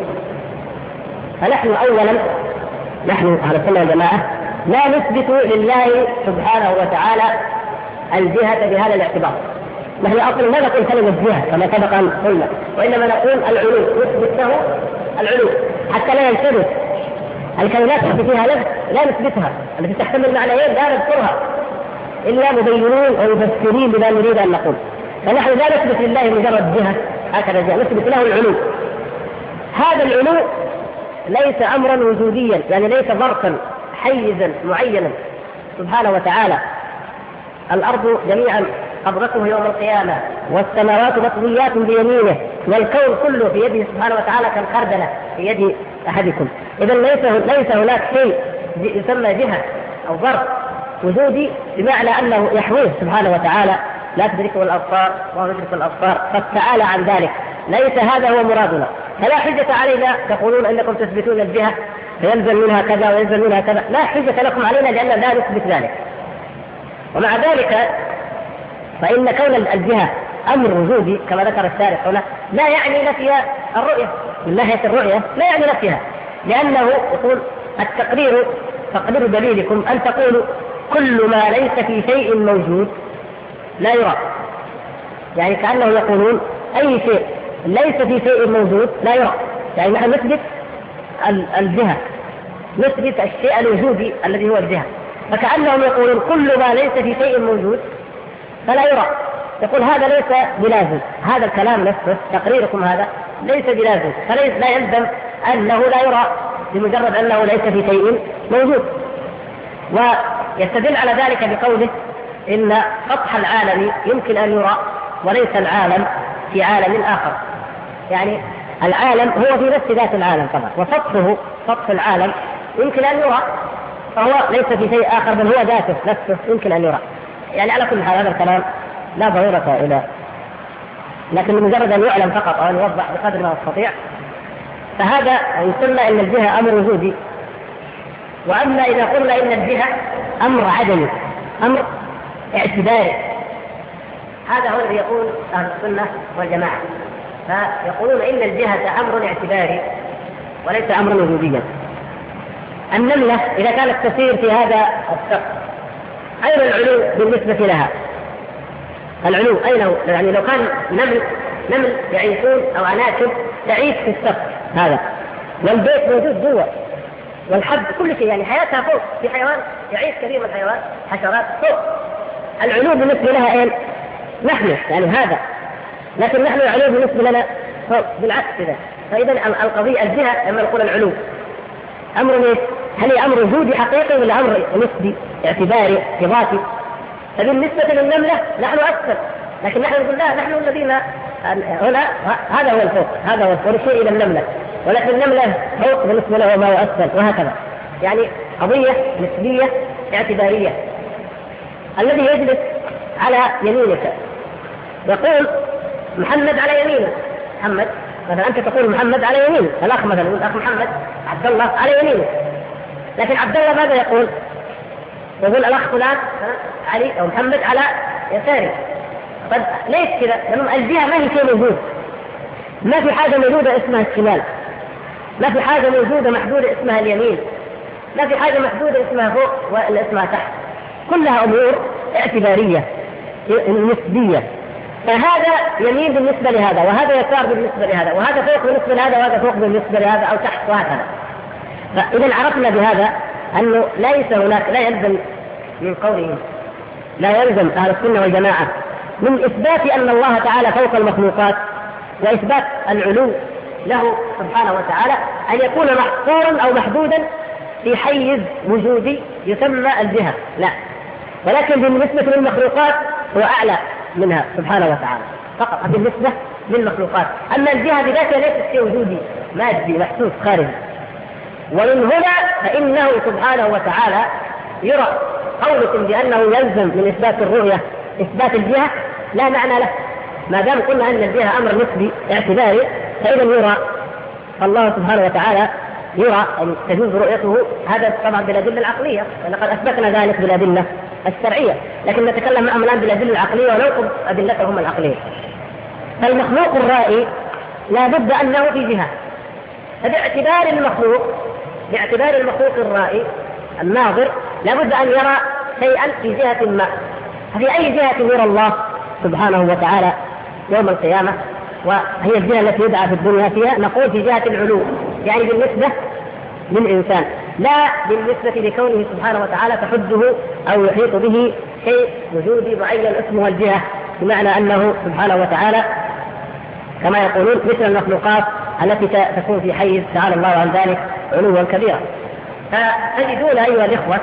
فنحن أولا أهل السنة والجماعة لا نثبت لله سبحانه وتعالى الجهة بهذا الاعتبار. نحن أصلا ما نقول كلمة جهة كما سبق أن قلنا، وإنما نقول العلو، نثبت له العلو حتى لا يلتبس الكلمات التي فيها لفظ لا نثبتها، التي تحتمل معنيين لا نذكرها إلا مبينين أو مفسرين بما نريد أن نقول. فنحن لا نثبت لله مجرد جهة هكذا جهة، نثبت له العلو. هذا العلو ليس أمرا وجوديا، يعني ليس ظرفا حيزا معينا سبحانه وتعالى. الأرض جميعا قبضته يوم القيامة، والسماوات مطويات بيمينه، والكون كله في يده سبحانه وتعالى كالخردلة في يد أحدكم. إذا ليس هناك شيء يسمى جهة أو ظرف وجودي بمعنى أنه يحويه سبحانه وتعالى لا تدركه الأبصار وهو يدرك الأبصار، فتعالى عن ذلك. ليس هذا هو مرادنا، فلا حجة علينا تقولون أنكم تثبتون الجهة فينزل منها كذا وينزل منها كذا، لا حجة لكم علينا لأن لا نثبت ذلك. ومع ذلك فإن كون الجهة أمر وجودي كما ذكر الشارح هنا لا يعني نفي الرؤية، من ناحية الرؤية لا يعني نفيها، لأنه يقول تقدير دليلكم أن تقولوا كل ما ليس في شيء موجود لا يرى، يعني كأنه يقولون أي شيء ليس في شيء موجود لا يرى، يعني نحن نثبت الجهة، نثبت الشيء الوجودي الذي هو الجهة، فكأنهم يقولون كل ما ليس في شيء موجود فلا يرى. يقول هذا ليس بلازم، هذا الكلام نفسه تقريركم هذا ليس بلازم، لا يلزم أنه لا يرى بمجرد أنه ليس في شيء موجود. ويستدل على ذلك بقوله إن سطح العالم يمكن أن يرى وليس العالم في عالم آخر، يعني العالم هو في نفس ذات العالم طبعا، وسطحه سطح العالم يمكن أن يرى، فهو ليس في شيء آخر بل هو ذاته نفسه يمكن أن يرى. يعني على كل حال هذا الكلام لا ضرورة إلى، لكن مجرد أن يعلم فقط أو أن يوضح بقدر ما يستطيع. فهذا إن قلنا أن الجهة أمر وجودي وأما إذا قلنا إن الجهة أمر عدمي، أمر اعتباري، هذا هو الذي يقول أهل السنة والجماعة، فيقولون إن الجهة أمر اعتباري وليس أمرا وجوديا. النملة إذا كانت تسير في هذا السقف، أين العلو بالنسبة لها؟ العلو أين هو؟ يعني لو كان نمل يعيشون أو عناكب تعيش في السقف هذا، والبيت موجود جوا، والحب كل شيء، يعني حياتها فوق، في حيوان يعيش كثير من الحيوان حشرات فوق، العلو بالنسبة لها أين؟ نحن يعني هذا، لكن نحن العلو بالنسبة لنا فوق بالعكس كذا. فإذا القضية الجهة لما نقول العلو أمر إيه؟ هل هي أمر وجودي حقيقي ولا أمر نسبي اعتباري ارتباطي؟ فبالنسبة للنملة نحن أكثر، لكن نحن نقول لا، نحن الذين هنا هذا هو الفوق، هذا هو الشيء إلى النملة، ولكن النملة فوق بالنسبة له ما هو أسفل، وهكذا. يعني قضية نسبية اعتبارية. الذي يجلس على يمينك يقول محمد على يمينه، محمد مثلا أنت تقول محمد على يمينه، الأخ مثلا يقول أخ محمد عبد الله على يمينه، لكن عبد الله ماذا يقول؟ يقول الأخ فلان علي أو محمد على يساره. طيب ليش كذا؟ لأن الجهة ما هي شيء موجود، ما في حاجة موجودة اسمها الشمال، ما في حاجة موجودة محدودة اسمها اليمين، ما في حاجة محدودة اسمها فوق ولا اسمها تحت، كلها أمور اعتبارية نسبية. فهذا يمين بالنسبة لهذا، وهذا يسار بالنسبة لهذا، وهذا فوق بالنسبة لهذا، وهذا فوق بالنسبة لهذا، أو تحت، وهكذا. فإذا عرفنا بهذا أنه ليس هناك، لا يلزم من قوله، لا يلزم أهل السنة والجماعة من إثبات أن الله تعالى فوق المخلوقات وإثبات العلو له سبحانه وتعالى أن يكون محصورا أو محدودا في حيز وجودي يسمى الجهة، لا، ولكن بالنسبة للمخلوقات هو أعلى منها سبحانه وتعالى فقط بالنسبة للمخلوقات. أما الجهة بذاتها ليست شيء وجودي مادي محسوس خارجي. ومن هنا فإنه سبحانه وتعالى يرى قولكم بأنه يلزم من إثبات الرؤية إثبات الجهة لا معنى له، ما دام قلنا أن الجهة أمر نسبي اعتباري، فإذا يرى الله سبحانه وتعالى يرى أن تجوز رؤيته، هذا طبعا بالأدلة العقلية، ولقد أثبتنا ذلك بالأدلة الشرعية، لكن نتكلم معهم الآن بالأدلة العقلية وننقض أدلتهم العقلية. فالمخلوق الرائي لا بد أنه في جهة، فباعتبار المخلوق الرائي الناظر لا بد أن يرى شيئا في جهة ما. ففي أي جهة يرى الله سبحانه وتعالى يوم القيامة؟ وهي الجهة التي يدعى في الدنيا فيها، نقول في جهة العلو، يعني بالنسبة للإنسان، لا بالنسبة لكونه سبحانه وتعالى تحده أو يحيط به شيء وجودي معين اسمه الجهة، بمعنى أنه سبحانه وتعالى كما يقولون مثل المخلوقات التي تكون في حيز تعالى الله عن ذلك علوا كبيرا. فتجدون أيها الإخوة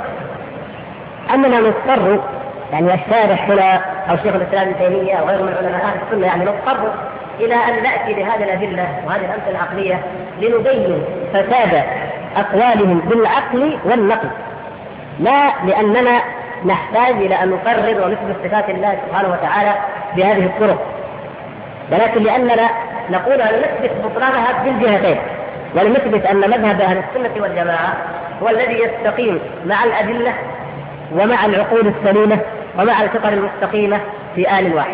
أننا نضطر، يعني الشارح هنا أو شيخ الإسلام ابن تيمية وغيره من علماء أهل السنة، يعني نضطر إلى أن نأتي بهذه الأدلة وهذه الأمثلة العقلية لنبين فساد أقوالهم بالعقل والنقل، لا لأننا نحتاج إلى أن نقرر ونثبت صفات الله سبحانه وتعالى بهذه الطرق، ولكن لأننا نقول أن نثبت بطلانها بالجهتين، ولنثبت أن مذهب أهل السنة والجماعة هو الذي يستقيم مع الأدلة ومع العقول السليمة ومع الفطر المستقيمة في آل واحد.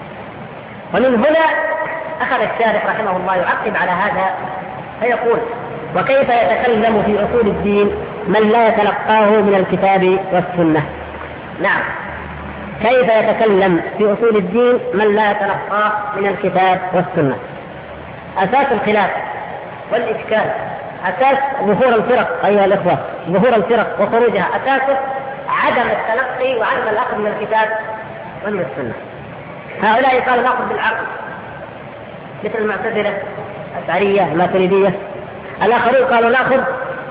ومن هنا أخذ الشارح رحمه الله يعقب على هذا فيقول: وكيف يتكلم في أصول الدين من لا يتلقاه من الكتاب والسنة؟ نعم، كيف يتكلم في أصول الدين من لا يتلقاه من الكتاب والسنة؟ أساس الخلاف والإشكال، أساس ظهور الفرق أيها الإخوة، ظهور الفرق وخروجها أساسه عدم التلقي وعدم الأخذ من الكتاب ومن السنة. هؤلاء قالوا نأخذ بالعقل مثل المعتزلة الأشعرية الماتريدية، الآخرون قالوا نأخذ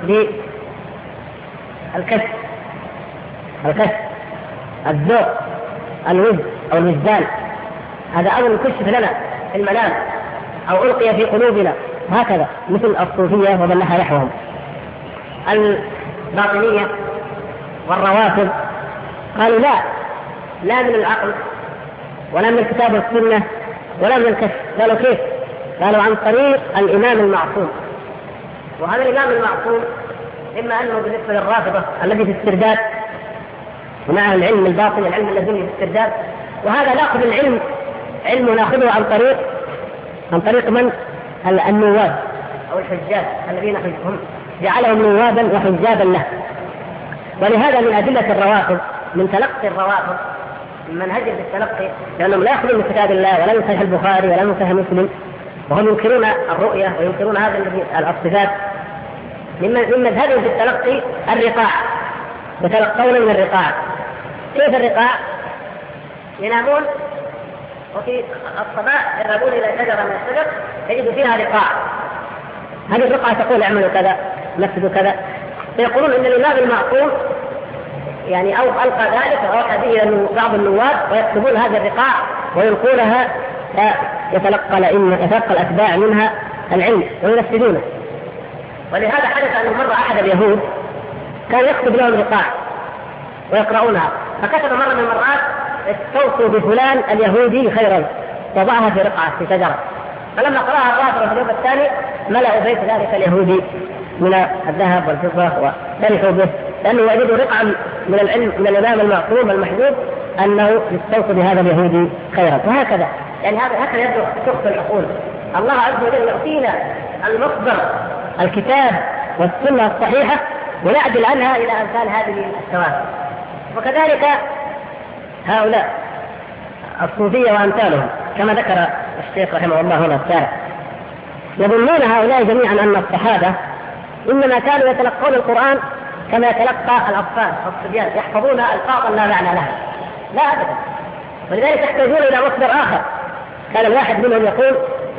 بالكشف، الذوق، الوجد أو الوجدان، هذا أمر كشف لنا في المنام أو ألقي في قلوبنا، وهكذا مثل الصوفية ومن نحى نحوهم. الباطنية والروافض قالوا لا من العقل ولا من الكتاب والسنة ولا من الكشف. قالوا كيف؟ قالوا عن طريق الإمام المعصوم، وهذا الإمام المعصوم إما أنه بالنسبة للرافضة الذي في استرداد ومع العلم الباطل العلم الذي في استرداد، وهذا ناخذ العلم علم ناخذه عن طريق من؟ النواب أو الحجاج الذين هم جعلهم نوابا وحجابا له. ولهذا من أدلة الروافض من تلقي الروافض من منهجهم في التلقي، لأنهم لا يأخذون من كتاب الله ولا من صحيح البخاري ولا من صحيح مسلم، وهم ينكرون الرؤية وينكرون هذا الصفات. من مذهبهم في التلقي الرقاع، يتلقون من الرقاع. كيف الرقاع؟ ينامون وفي الصباح يذهبون إلى شجرة من الشجر يجد فيها رقاع، هذه الرقعة تقول اعملوا كذا نفذوا كذا، فيقولون إن الإمام المعصوم يعني أو ألقى ذلك وأوحى به إلى بعض النواب ويكتبون هذه الرقاع ويلقونها، يتلقى الأتباع منها العلم وينفذونه. ولهذا حدث أنه مرة أحد اليهود كان يكتب لهم رقاع ويقرؤونها، فكتب مرة من المرات استوصوا بفلان اليهودي خيرا، وضعها في رقعة في شجرة. فلما قرأها الرافضة في اليوم الثاني ملأوا بيت ذلك اليهودي من الذهب والفضة وفرحوا به، لأنه وجدوا رقعة من العلم من الإمام المعصوم المحجوب أنه يستوصي بهذا اليهودي خيرا. وهكذا يعني هكذا يبدو شخص العقول. الله عز وجل يعطينا المصدر الكتاب والسنة الصحيحة ونعدل عنها إلى أمثال هذه الثوابت. وكذلك هؤلاء الصوفية وأمثالهم كما ذكر الشيخ رحمه الله هنا الشارع، يظنون هؤلاء جميعا أن الصحابة إنما كانوا يتلقون القرآن كما يتلقى الأطفال والصبيان، يحفظون ألفاظا لا معنى لها. لا أبدا، ولذلك يحتاجون إلى مصدر آخر. كان الواحد منهم يقول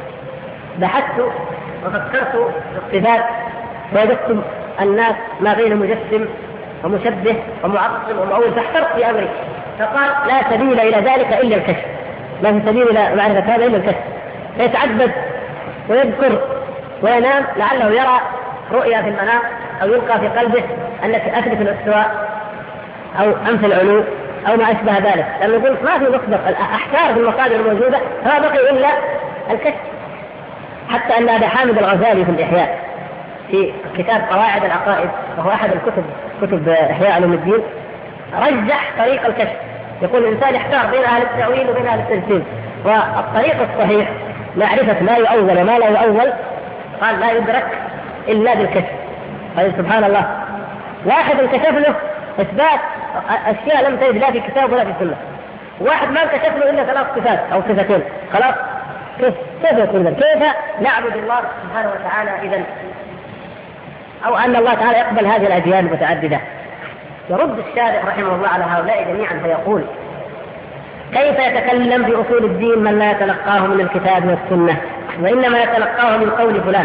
بحثت وفكرت في الصفات ووجدت الناس ما بين مجسم ومشبه ومعطل ومؤول، فاحترت في أمري، فقال لا سبيل إلى ذلك إلا الكشف، ما في سبيل إلى معرفة هذا إلا الكشف. فيتعبد ويذكر وينام لعله يرى رؤيا في المنام أو يلقى في قلبه التي أثبت الاستواء أو أنفي العلو أو ما أشبه ذلك، لأنه يقول ما في مصدر، الأحكار في المصادر الموجودة فما بقي إلا الكشف. حتى أن أبا حامد الغزالي في الإحياء في كتاب قواعد العقائد، وهو أحد كتب إحياء علوم الدين، رجح طريق الكشف. يقول الإنسان يحتار بين أهل التأويل وبين أهل التجسيم، والطريق الصحيح معرفة ما يؤول وما لا يؤول، قال لا يدرك إلا بالكشف. قال سبحان الله، واحد انكشف له إثبات أشياء لم تجد لا في كتاب ولا في سنة، واحد ما انكشف له إلا 3 صفات أو صفتين، خلاص كيف يكون ذلك؟ كيف نعبد الله سبحانه وتعالى إذن؟ أو أن الله تعالى يقبل هذه الأديان المتعددة؟ يرد الشارع رحمه الله على هؤلاء جميعا فيقول كيف يتكلم في أصول الدين من لا يتلقاه من الكتاب والسنة، وإنما يتلقاه من قول فلان؟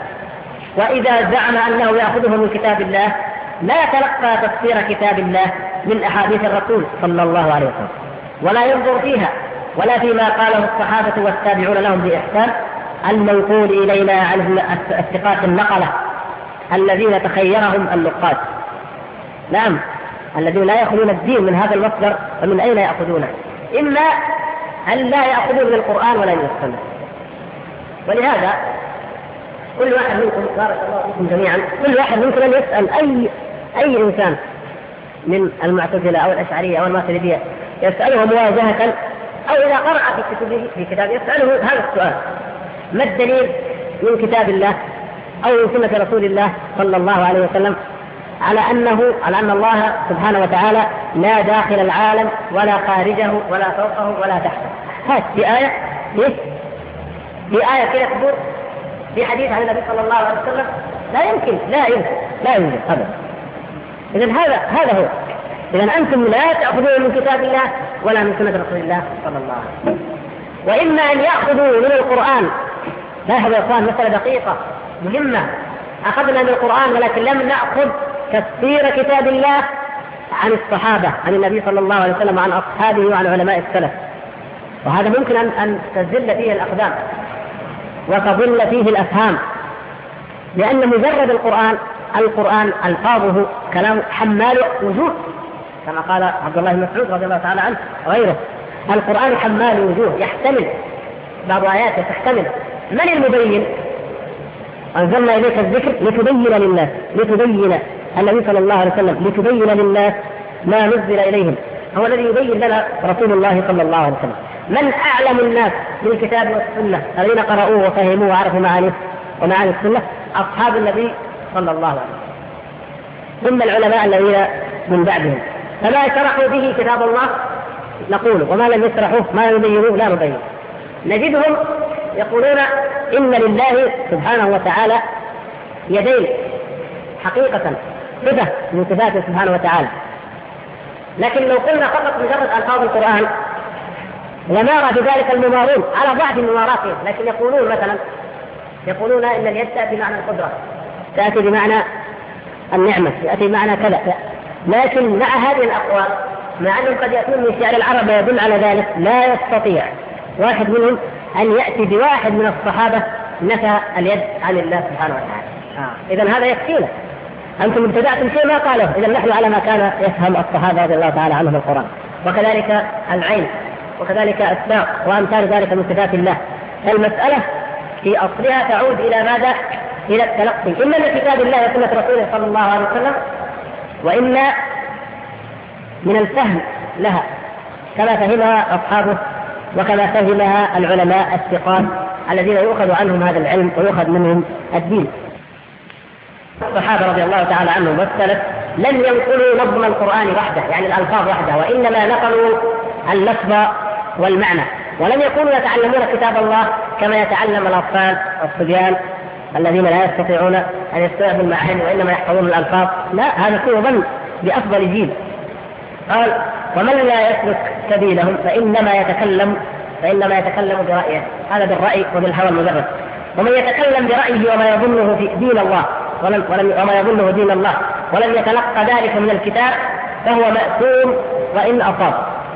وإذا زعم أنه يأخذه من كتاب الله لا يتلقى تفسير كتاب الله من أحاديث الرسول صلى الله عليه وسلم، ولا ينظر فيها ولا فيما قاله الصحابة والتابعون لهم بإحسان المنقول إلينا عن الثقات النقلة الذين تخيرهم النقاد. نعم، الذين لا يأخذون الدين من هذا المصدر، فمن أين يأخذونه؟ إما أن لا يأخذون من القرآن ولا من السنة. ولهذا كل واحد منكم، بارك الله فيكم جميعا، كل واحد منكم أن يسأل أي إنسان من المعتزلة أو الأشعرية أو الماتريدية، يسأله مواجهة أو إذا قرأ في كتاب يسأله هذا السؤال: ما الدليل من كتاب الله أو من سنة رسول الله صلى الله عليه وسلم على أن الله سبحانه وتعالى لا داخل العالم ولا خارجه ولا فوقه ولا تحته؟ هات بآية كده تقول في حديث عن النبي صلى الله عليه وسلم؟ لا يمكن أبدا. إذن هذا هو. إذن أنتم لا تأخذون من كتاب الله ولا من سنة رسول الله صلى الله عليه وسلم، وإما أن يأخذوا من القرآن. لاحظوا يا أخوان مسألة دقيقة مهمة، أخذنا من القرآن ولكن لم نأخذ تفسير كتاب الله عن الصحابة، عن النبي صلى الله عليه وسلم، عن أصحابه وعن علماء السلف. وهذا ممكن أن تزل فيه الأقدام وتضل فيه الأفهام، لأن مجرد القرآن ألفاظه كلام حمال وجوه، كما قال عبد الله بن مسعود رضي الله تعالى عنه وغيره: القرآن حمال وجوه، يحتمل بعض آياته تحتمل. من المبين؟ أنزلنا إليك الذكر لتبين للناس، لتبين النبي صلى الله عليه وسلم لتبين للناس ما نزل إليهم، هو الذي يبين لنا رسول الله صلى الله عليه وسلم. من أعلم الناس بالكتاب والسنة الذين قرأوه وفهموه وعرفوا معانيه ومعاني السنة؟ أصحاب النبي صلى الله عليه وسلم، ثم العلماء الذين من بعدهم. فما شرحوا به كتاب الله نقول، وما لم يشرحوه ما يبينوه لا نبين. نجدهم يقولون إن لله سبحانه وتعالى يدين حقيقة، صفة من صفاته سبحانه وتعالى، لكن لو قلنا فقط مجرد ألفاظ القرآن لنرى بذلك الممارون على ضعف مماراتهم. لكن يقولون مثلا يقولون إن اليد تأتي بمعنى القدرة، تأتي بمعنى النعمة، تأتي بمعنى كذا. لكن مع هذه الأقوال، مع أنهم قد يأتون من شعر العرب يدل على ذلك، لا يستطيع واحد منهم أن يأتي بواحد من الصحابة نفى اليد عن الله سبحانه وتعالى. إذن هذا يكفينا، أنتم ابتدعتم شيء ما قاله، إذن نحن على ما كان يفهم الصحابة رضي الله تعالى عنهم القرآن. وكذلك العين، وكذلك الساق، وأمثال ذلك من صفات الله. المسألة في أصلها تعود إلى ماذا؟ إلى التلقي، إما من كتاب الله وسنة رسوله صلى الله عليه وسلم، وإما من الفهم لها كما فهمها أصحابه وكما فهمها العلماء الثقات الذين يؤخذ عنهم هذا العلم ويؤخذ منهم الدين. الصحابة رضي الله تعالى عنهم والسلف لم ينقلوا نظم القرآن وحده، يعني الألفاظ وحده، وإنما نقلوا اللفظ والمعنى، ولم يكونوا يتعلمون كتاب الله كما يتعلم الأطفال والصبيان الذين لا يستطيعون أن يستوعبوا المعاني وإنما يحفظون الألفاظ. لا، هذا كله ظن بأفضل جيل. قال: ومن لا يسلك سبيلهم فإنما يتكلم برأيه، هذا بالرأي وبالهوى المجرد. ومن يتكلم برأيه وما يظنه في دين الله وما يظنه دين الله ولم يتلقى ذلك من الكتاب فهو مأثوم وإن أصاب.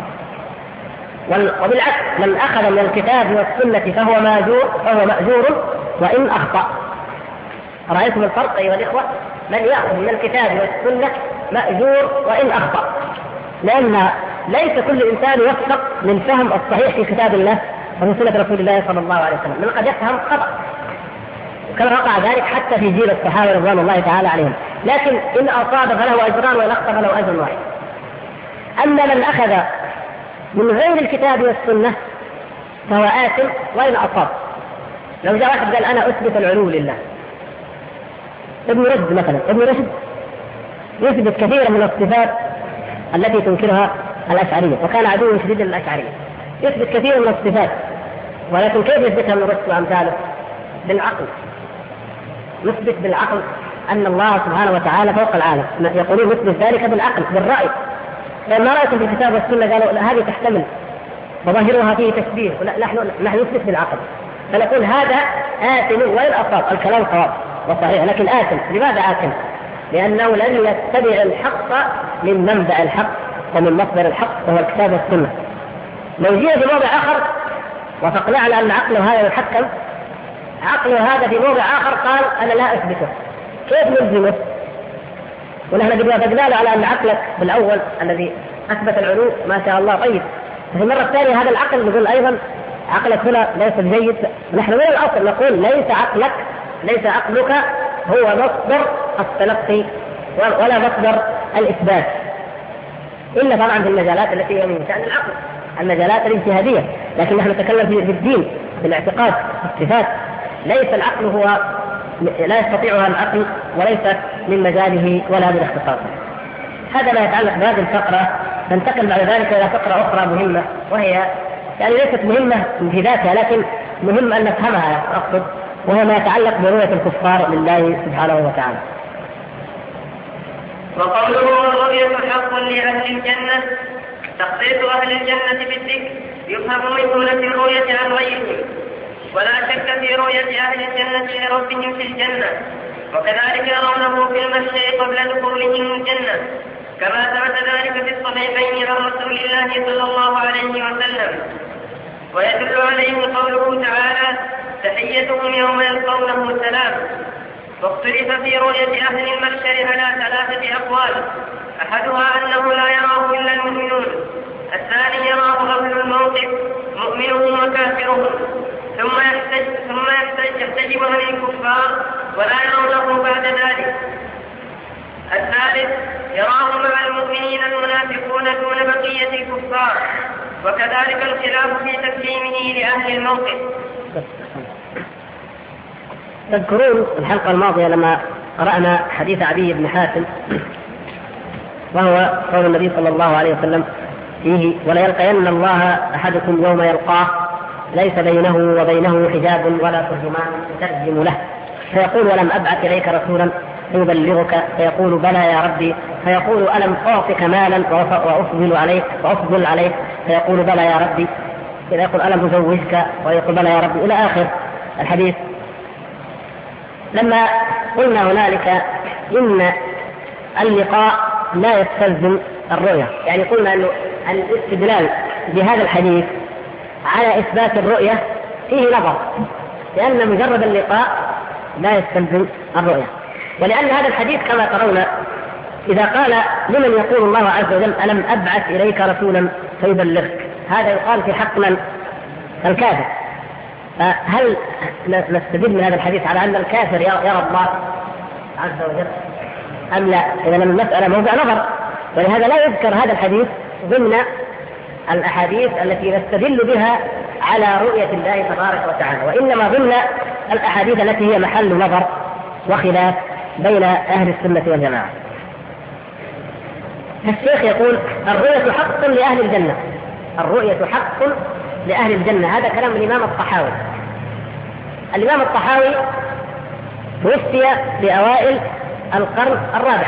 وبالعكس، من أخذ من الكتاب والسنة فهو مأجور وإن أخطأ. رأيتم الفرق أيها الإخوة؟ من يأخذ من الكتاب والسنة مأجور وإن أخطأ، لأن ليس كل إنسان يوفق للفهم الصحيح في كتاب الله وفي سنة رسول الله صلى الله عليه وسلم، من قد يفهم خطأ، وكما وقع ذلك حتى في جيل الصحابة رضوان الله تعالى عليهم. لكن إن أصاب فله أجران وإن أخطأ فله أجر واحد. أما من أخذ من غير الكتاب والسنة فهو آثم وإن أصاب. لو جاء واحد قال: أنا أثبت العلو لله، ابن رشد مثلا، ابن رشد يثبت كثيرا من الصفات التي تنكرها الأشعرية، وكان عدو شديد للأشعرية، يثبت كثيرا من الصفات، ولكن كيف يثبتها ابن رشد وأمثاله؟ بالعقل. نثبت بالعقل أن الله سبحانه وتعالى فوق العالم، يقولون نثبت ذلك بالعقل بالرأي. لما رأيتم في الكتاب والسنة قالوا: لا، هذه تحتمل وظاهرها فيه تشبيه، نحن نثبت بالعقل. فنقول هذا آثم وإن أصاب، الكلام صواب وصحيح، لكن آثم. لماذا آثم؟ لأنه لم يتبع الحق من منبع الحق ومن مصدر الحق وهو الكتاب والسنة. لو جينا في موضع آخر وفقنا على أن عقله هذا يحكم، عقله هذا في موضع آخر قال: أنا لا أثبته، كيف نلزمه؟ ونحن قد وافقنا له على أن عقلك بالأول الذي أثبت العلو ما شاء الله طيب، في المرة الثانية هذا العقل نقول أيضا عقلك هنا ليس بجيد. نحن من الأصل نقول ليس عقلك هو مصدر التلقي ولا مصدر الإثبات، إلا طبعا في المجالات التي هي من شأن العقل، المجالات الاجتهادية. لكن نحن نتكلم في الدين، في الاعتقاد، في الصفات. ليس العقل هو لا يستطيعها العقل، وليس من مجاله ولا من اختصاصه. هذا ما يتعلق بهذه الفقرة. ننتقل بعد ذلك إلى فقرة أخرى مهمة، وهي يعني ليست مهمة في ذاتها لكن مهم أن نفهمها أقصد، وهو ما يتعلق برؤية الكفار لله سبحانه وتعالى. وقوله: الرؤية حق لأهل الجنة، تخصيص أهل الجنة بالذكر يفهم من جملة الرؤية عن غيرهم، ولا شك في رؤية أهل الجنة لربهم في الجنة، وكذلك يرونه في المحشر قبل دخولهم الجنة، كما ثبت ذلك في الصحيحين عن رسول الله صلى الله عليه وسلم. ويدل عليه قوله تعالى: تحيتهم يوم يلقونه سلام. واختلف في رؤية أهل المحشر على 3 أقوال، أحدها أنه لا يراه إلا المؤمنون، الثاني يراه أهل الموقف مؤمنهم وكافرهم، ثم يحتجب أهل الكفار ولا يرونه بعد ذلك. الثالث يراه مع المؤمنين المنافقون دون بقية الكفار، وكذلك الخلاف في تسليمه لأهل الموقف. تذكرون الحلقة الماضية لما قرأنا حديث عدي بن حاتم وهو قول النبي صلى الله عليه وسلم فيه: ولا يلقين الله أحدكم يوم يلقاه ليس بينه وبينه حجاب ولا ترجمان يترجم له، فيقول: ولم أبعث إليك رسولا فيبلغك؟ فيقول: بلى يا ربي. فيقول: ألم أعطك مالا وأفضل عليك؟ فيقول: بلى يا ربي. إذا يقول: ألم أزوجك؟ ويقول: بلى يا ربي، إلى آخر الحديث. لما قلنا هنالك إن اللقاء لا يستلزم الرؤية، يعني قلنا أن الاستدلال بهذا الحديث على إثبات الرؤية فيه نظر، لأن مجرد اللقاء لا يستلزم الرؤية، ولأن هذا الحديث كما ترون إذا قال لمن يقول الله عز وجل: ألم أبعث إليك رسولا فيبلغك، هذا يقال في حق من؟ الكافر. فهل نستدل من هذا الحديث على أن الكافر يرى الله عز وجل أم لا؟ إذا المسألة موضع نظر، ولهذا لا يذكر هذا الحديث ضمن الأحاديث التي نستدل بها على رؤية الله تبارك وتعالى، وإنما ضمن الأحاديث التي هي محل نظر وخلاف بين أهل السنة والجماعة. الشيخ يقول: الرؤية حق لأهل الجنة، الرؤية حق لأهل الجنة. هذا كلام الإمام الطحاوي. الإمام الطحاوي توفي في أوائل القرن الرابع،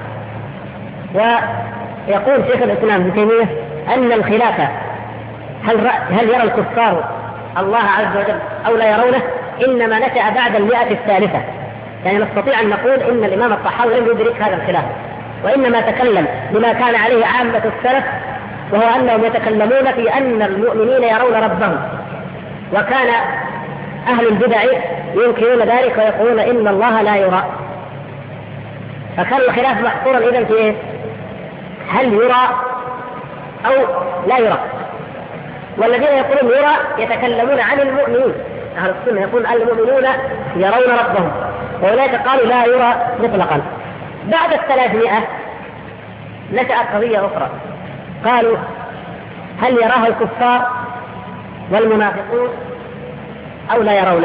ويقول شيخ الإسلام ابن تيمية أن الخلافة هل يرى الكفار الله عز وجل أو لا يرونه إنما نشأ بعد 100 يعني نستطيع أن نقول إن الإمام الطحاوي لم يدرك هذا الخلاف، وإنما تكلم بما كان عليه عامة السلف، وهو أنهم يتكلمون في أن المؤمنين يرون ربهم، وكان أهل البدع ينكرون ذلك ويقولون إن الله لا يرى. فكان الخلاف محصورا إذن في إيه؟ هل يرى أو لا يرى؟ والذين يقولون يرى يتكلمون عن المؤمنين، أهل السنة يقول المؤمنون يرون ربهم، وأولئك قالوا لا يرى مطلقا. بعد 300 نشأت قضية أخرى، قالوا هل يراه الكفار والمنافقون أو لا يرونه؟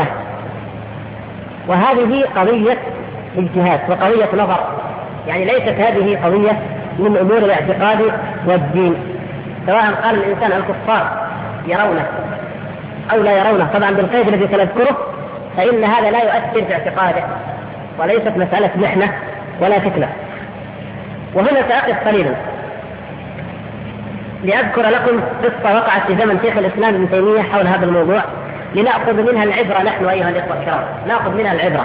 وهذه قضية اجتهاد وقضية نظر، يعني ليست هذه قضية من أمور الاعتقاد والدين، سواء قال الإنسان الكفار يرونه أو لا يرونه، طبعا بالقيد الذي سنذكره، فإن هذا لا يؤثر في اعتقاده، وليست مسألة محنة ولا فتنة. وهنا سأقف قليلا لأذكر لكم قصة وقعت في زمن شيخ الإسلام ابن تيمية حول هذا الموضوع، لنأخذ منها العبرة نحن أيها الإخوة الكرام، نأخذ منها العبرة.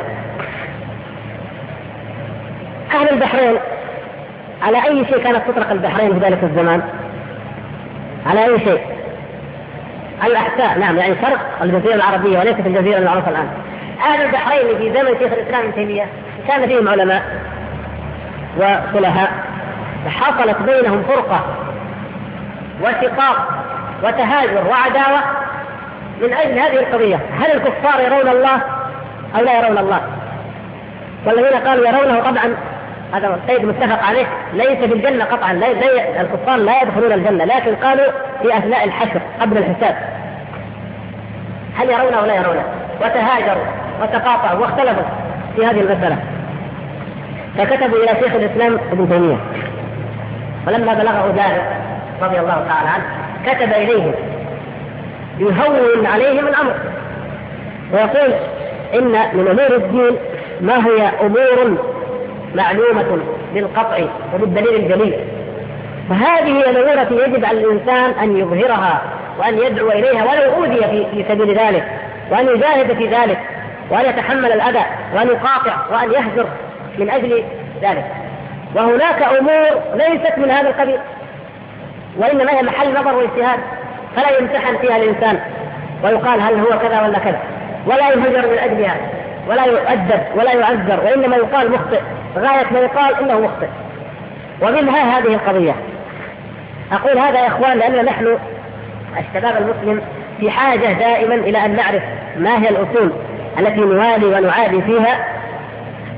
أهل البحرين على أي شيء كانت تطلق البحرين في ذلك الزمان؟ على أي شيء؟ الأحساء، نعم، يعني شرق الجزيرة العربية وليست الجزيرة المعروفة الآن. أهل البحرين في زمن شيخ الإسلام ابن تيمية كان فيهم علماء وصلحاء، حصلت بينهم فرقة وشقاق وتهاجر وعداوة من أجل هذه القضية: هل الكفار يرون الله أو لا يرون الله؟ والذين قالوا يرونه طبعا هذا القيد متفق عليه، ليس في الجنة قطعا، الكفار لا يدخلون الجنة، لكن قالوا في أثناء الحشر قبل الحساب هل يرونه أو لا يرونه، وتهاجروا وتقاطعوا واختلفوا في هذه المسألة. فكتبوا إلى شيخ الإسلام ابن تيمية، ولما بلغه ذلك رضي الله تعالى عنه كتب إليهم يهون عليهم الأمر ويقول إن من أمور الدين ما هي أمور معلومة بالقطع وبالدليل الجليل، فهذه هي الأمور التي يجب على الإنسان أن يظهرها وأن يدعو إليها ولو أوذي في سبيل ذلك، وأن يجاهد في ذلك، وأن يتحمل الأذى، وأن يقاطع، وأن يهجر من أجل ذلك. وهناك أمور ليست من هذا القبيل، وإنما هي محل نظر واجتهاد، فلا يمتحن فيها الإنسان ويقال هل هو كذا ولا كذا، ولا يهجر من أجلها، ولا يؤدب ولا يعذر، وإنما يقال مخطئ، غاية ما يقال إنه مخطئ. ومنها هذه القضية. أقول هذا يا إخوان لأن نحن الشباب المسلم في حاجة دائما إلى أن نعرف ما هي الأصول التي نوالي ونعادي فيها،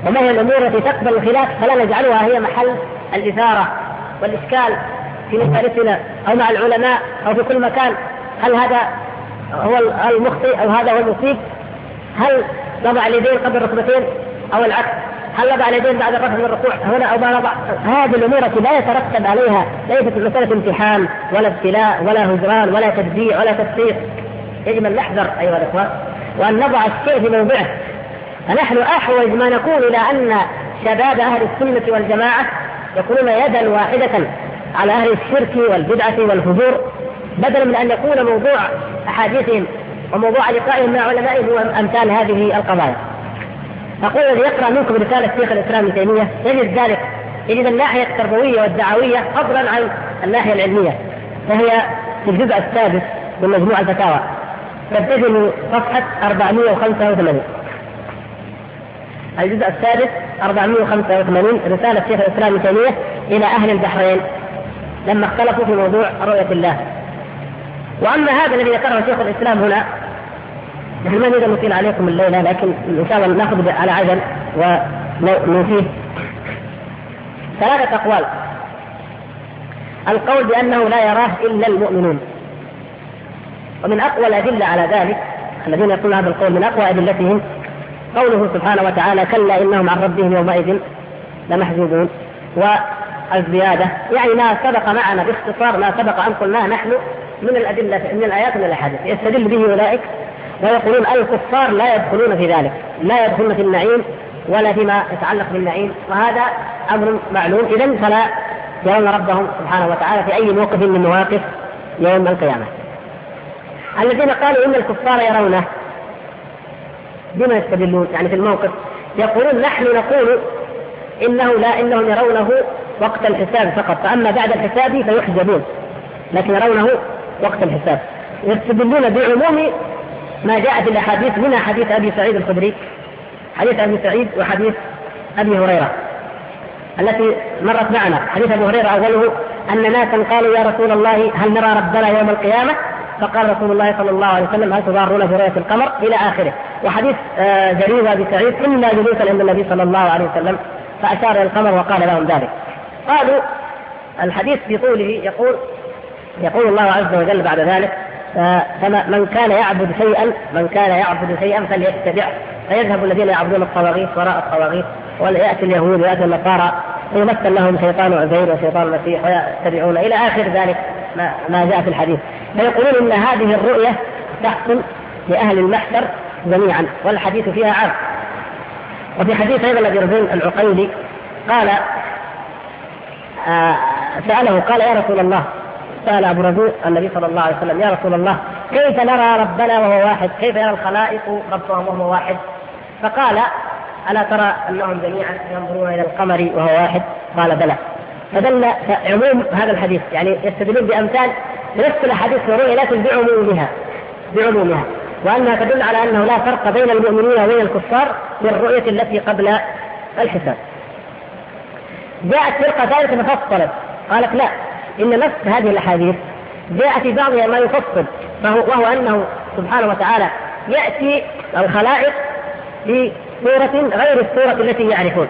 وما هي الأمور التي تقبل الخلاف فلا نجعلها هي محل الإثارة والإشكال في مسألتنا أو مع العلماء أو في كل مكان. هل هذا هو المخطئ أو هذا هو المصيب؟ هل نضع اليدين قبل الركبتين أو العكس؟ هل نضع اليدين بعد الرفع من الركوع هنا أو ما نضع؟ هذه الأمور التي لا يترتب عليها ليست مسألة امتحان ولا ابتلاء ولا هجران ولا تشجيع ولا تفسيق. يجب أن نحذر أيها الأخوة وأن نضع الشيء في موضعه. فنحن أحوج ما نكون إلى أن شباب أهل السنة والجماعة يكونون يدا واحدة على أهل الشرك والبدعة والفجور، بدلا من أن يكون موضوع أحاديثهم وموضوع لقائهم مع علمائهم هو أمثال هذه القضايا. أقول الذي يقرأ منكم رسالة شيخ الإسلام ابن تيمية يجد ذلك، يجد الناحية التربوية والدعوية فضلا عن الناحية العلمية، فهي في الجزء السادس من مجموع الفتاوى، تبتدئ من صفحة 485. الجزء السادس 485 رسالة شيخ الإسلام ابن تيمية إلى أهل البحرين لما اختلفوا في موضوع رؤية الله. وأما هذا الذي ذكره شيخ الإسلام هنا، نحن ما نريد أن نطيل عليكم الليلة، لكن إن شاء الله نأخذ على عجل ونفيه 3 أقوال. القول بأنه لا يراه إلا المؤمنون، ومن أقوى الأدلة على ذلك الذين يقولون هذا القول من أقوى أدلتهم قوله سبحانه وتعالى: كلا إنهم عن ربهم يومئذ لمحجوبون. والزيادة يعني ما سبق معنا باختصار، ما سبق أن قلناه نحن من الأدلة من الآيات من الأحاديث، يستدل به أولئك ويقولون الكفار لا يدخلون في ذلك، لا يدخلون في النعيم ولا فيما يتعلق بالنعيم، وهذا أمر معلوم. إذن فلا يرون ربهم سبحانه وتعالى في أي موقف من مواقف يوم القيامة. الذين قالوا إن الكفار يرونه بما يستدلون؟ يعني في الموقف يقولون نحن نقول إنهم يرونه وقت الحساب فقط، فأما بعد الحساب فيحجبون، لكن يرونه وقت الحساب. يستدلون بعموم ما جاء في الأحاديث، منها حديث أبي سعيد الخدري، حديث أبي سعيد وحديث أبي هريرة التي مرت معنا. حديث أبي هريرة أوله أن ناسا قالوا: يا رسول الله هل نرى ربنا يوم القيامة؟ فقال رسول الله صلى الله عليه وسلم: هل تضارون في رؤية القمر؟ إلى آخره. وحديث جرير أبي سعيد: إنا جلوسا عند النبي صلى الله عليه وسلم فأشار إلى القمر وقال لهم ذلك. قالوا الحديث بطوله يقول الله عز وجل بعد ذلك: من كان يعبد شيئا فليتبعه، فيذهب الذين يعبدون الطواغيت وراء الطواغيت، ويأتي اليهود ويأتي النصارى ويمثل لهم شيطان عزير وشيطان المسيح ويتبعون إلى آخر ذلك ما جاء في الحديث. فيقولون إن هذه الرؤية تحصل لأهل المحشر جميعا، والحديث فيها عام. وفي حديث أيضا الذي رزين العقيلي قال سأله قال: يا رسول الله، سأل أبو رزين النبي صلى الله عليه وسلم: يا رسول الله كيف نرى ربنا وهو واحد؟ كيف يرى الخلائق ربهم وهو واحد؟ فقال: ألا ترى أنهم جميعا ينظرون إلى القمر وهو واحد؟ قال: بلى. فدل عموم هذا الحديث، يعني يستدلون بأمثال نفس الحديث الرؤيا لكن بعمومها، وأنها تدل على أنه لا فرق بين المؤمنين وبين الكفار في الرؤية التي قبل الحساب. جاءت فرقة ثالثة ففصلت، قالت: لا، إن نفس هذه الأحاديث جاء في بعضها ما يفصل، وهو أنه سبحانه وتعالى يأتي الخلائق في صورة غير الصورة التي يعرفون،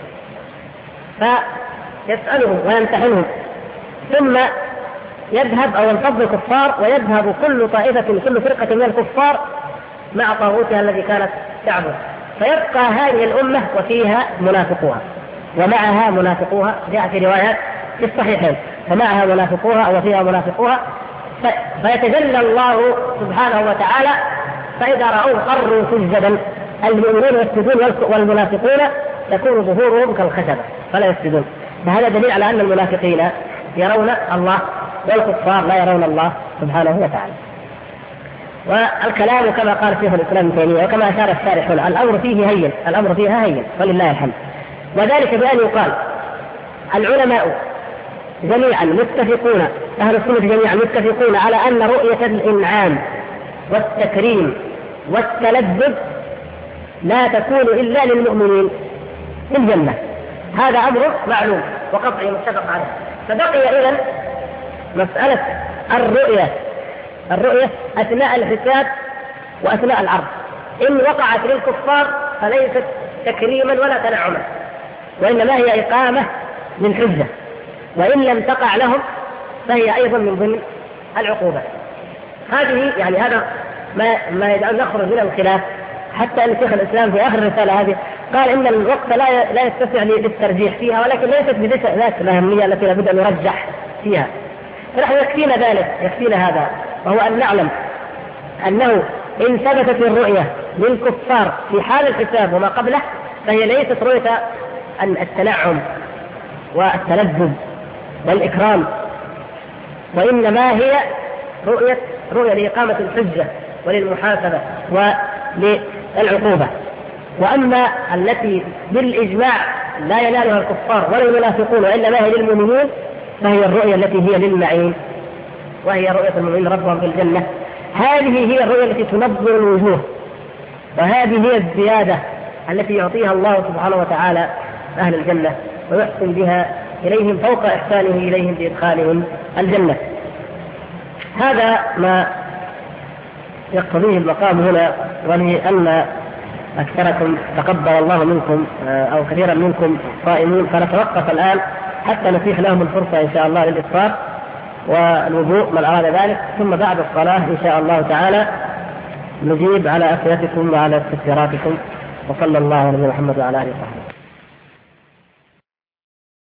فيسألهم ويمتحنهم، ثم يذهب أو ينفض الكفار ويذهب كل فرقة من الكفار مع طاغوتها الذي كانت تعبد، فيبقى هذه الأمة وفيها منافقوها ومعها منافقوها. جاء في روايات في الصحيحين: فمعها منافقوها وفيها منافقوها. فيتجلى الله سبحانه وتعالى، فإذا رأوه خروا سجدا، المؤمنون يسجدون والمنافقون يكون ظهورهم كالخشبة فلا يسجدون. فهذا دليل على أن المنافقين يرون الله والكفار لا يرون الله سبحانه وتعالى. والكلام كما قال شيخ الإسلام ابن تيمية وكما أشار الشارح هنا: الأمر فيها هين ولله الحمد. وذلك بأن يقال العلماء جميعا متفقون، أهل السنة جميعا متفقون على أن رؤية الإنعام والتكريم والتلذذ لا تكون إلا للمؤمنين في الجنة. هذا أمر معلوم وقطعي متفق عليه. فبقي إذن مسألة الرؤية أثناء الحساب وأثناء العرض. إن وقعت للكفار فليست تكريما ولا تنعما، وإنما هي إقامة للحجة، وإن لم تقع لهم فهي أيضا من ضمن العقوبة. هذه يعني هذا ما يجعل نخرج من الخلاف، حتى أن شيخ الإسلام في آخر الرسالة هذه قال إن الوقت لا يتسع للترجيح فيها، ولكن ليست بذات الأهمية التي لابد أن يرجح فيها. فنحن يكفينا هذا، وهو أن نعلم أنه إن ثبتت الرؤية للكفار في حال الحساب وما قبله فهي ليست رؤية التنعم والتلذذ والإكرام، وإنما هي رؤية لإقامة الحجة وللمحاسبة وللعقوبة. وأما التي بالإجماع لا ينالها الكفار ولا المنافقون وإنما هي للمؤمنين فهي الرؤية التي هي للمعين، وهي رؤية المؤمنين ربهم في الجنة. هذه هي الرؤية التي تنظر الوجوه، وهذه هي الزيادة التي يعطيها الله سبحانه وتعالى أهل الجنة ويحسن بها إليهم فوق إحسانه إليهم بإدخالهم الجنة. هذا ما يقتضيه المقام هنا، ولأن أكثركم تقبل الله منكم أو كثيرا منكم صائمين، فنتوقف الآن حتى نتيح لهم الفرصة إن شاء الله للإفطار والوضوء من أراد ذلك، ثم بعد الصلاة إن شاء الله تعالى نجيب على أسئلتكم وعلى استفساراتكم. وصلى الله على محمد وعلى آله وصحبه.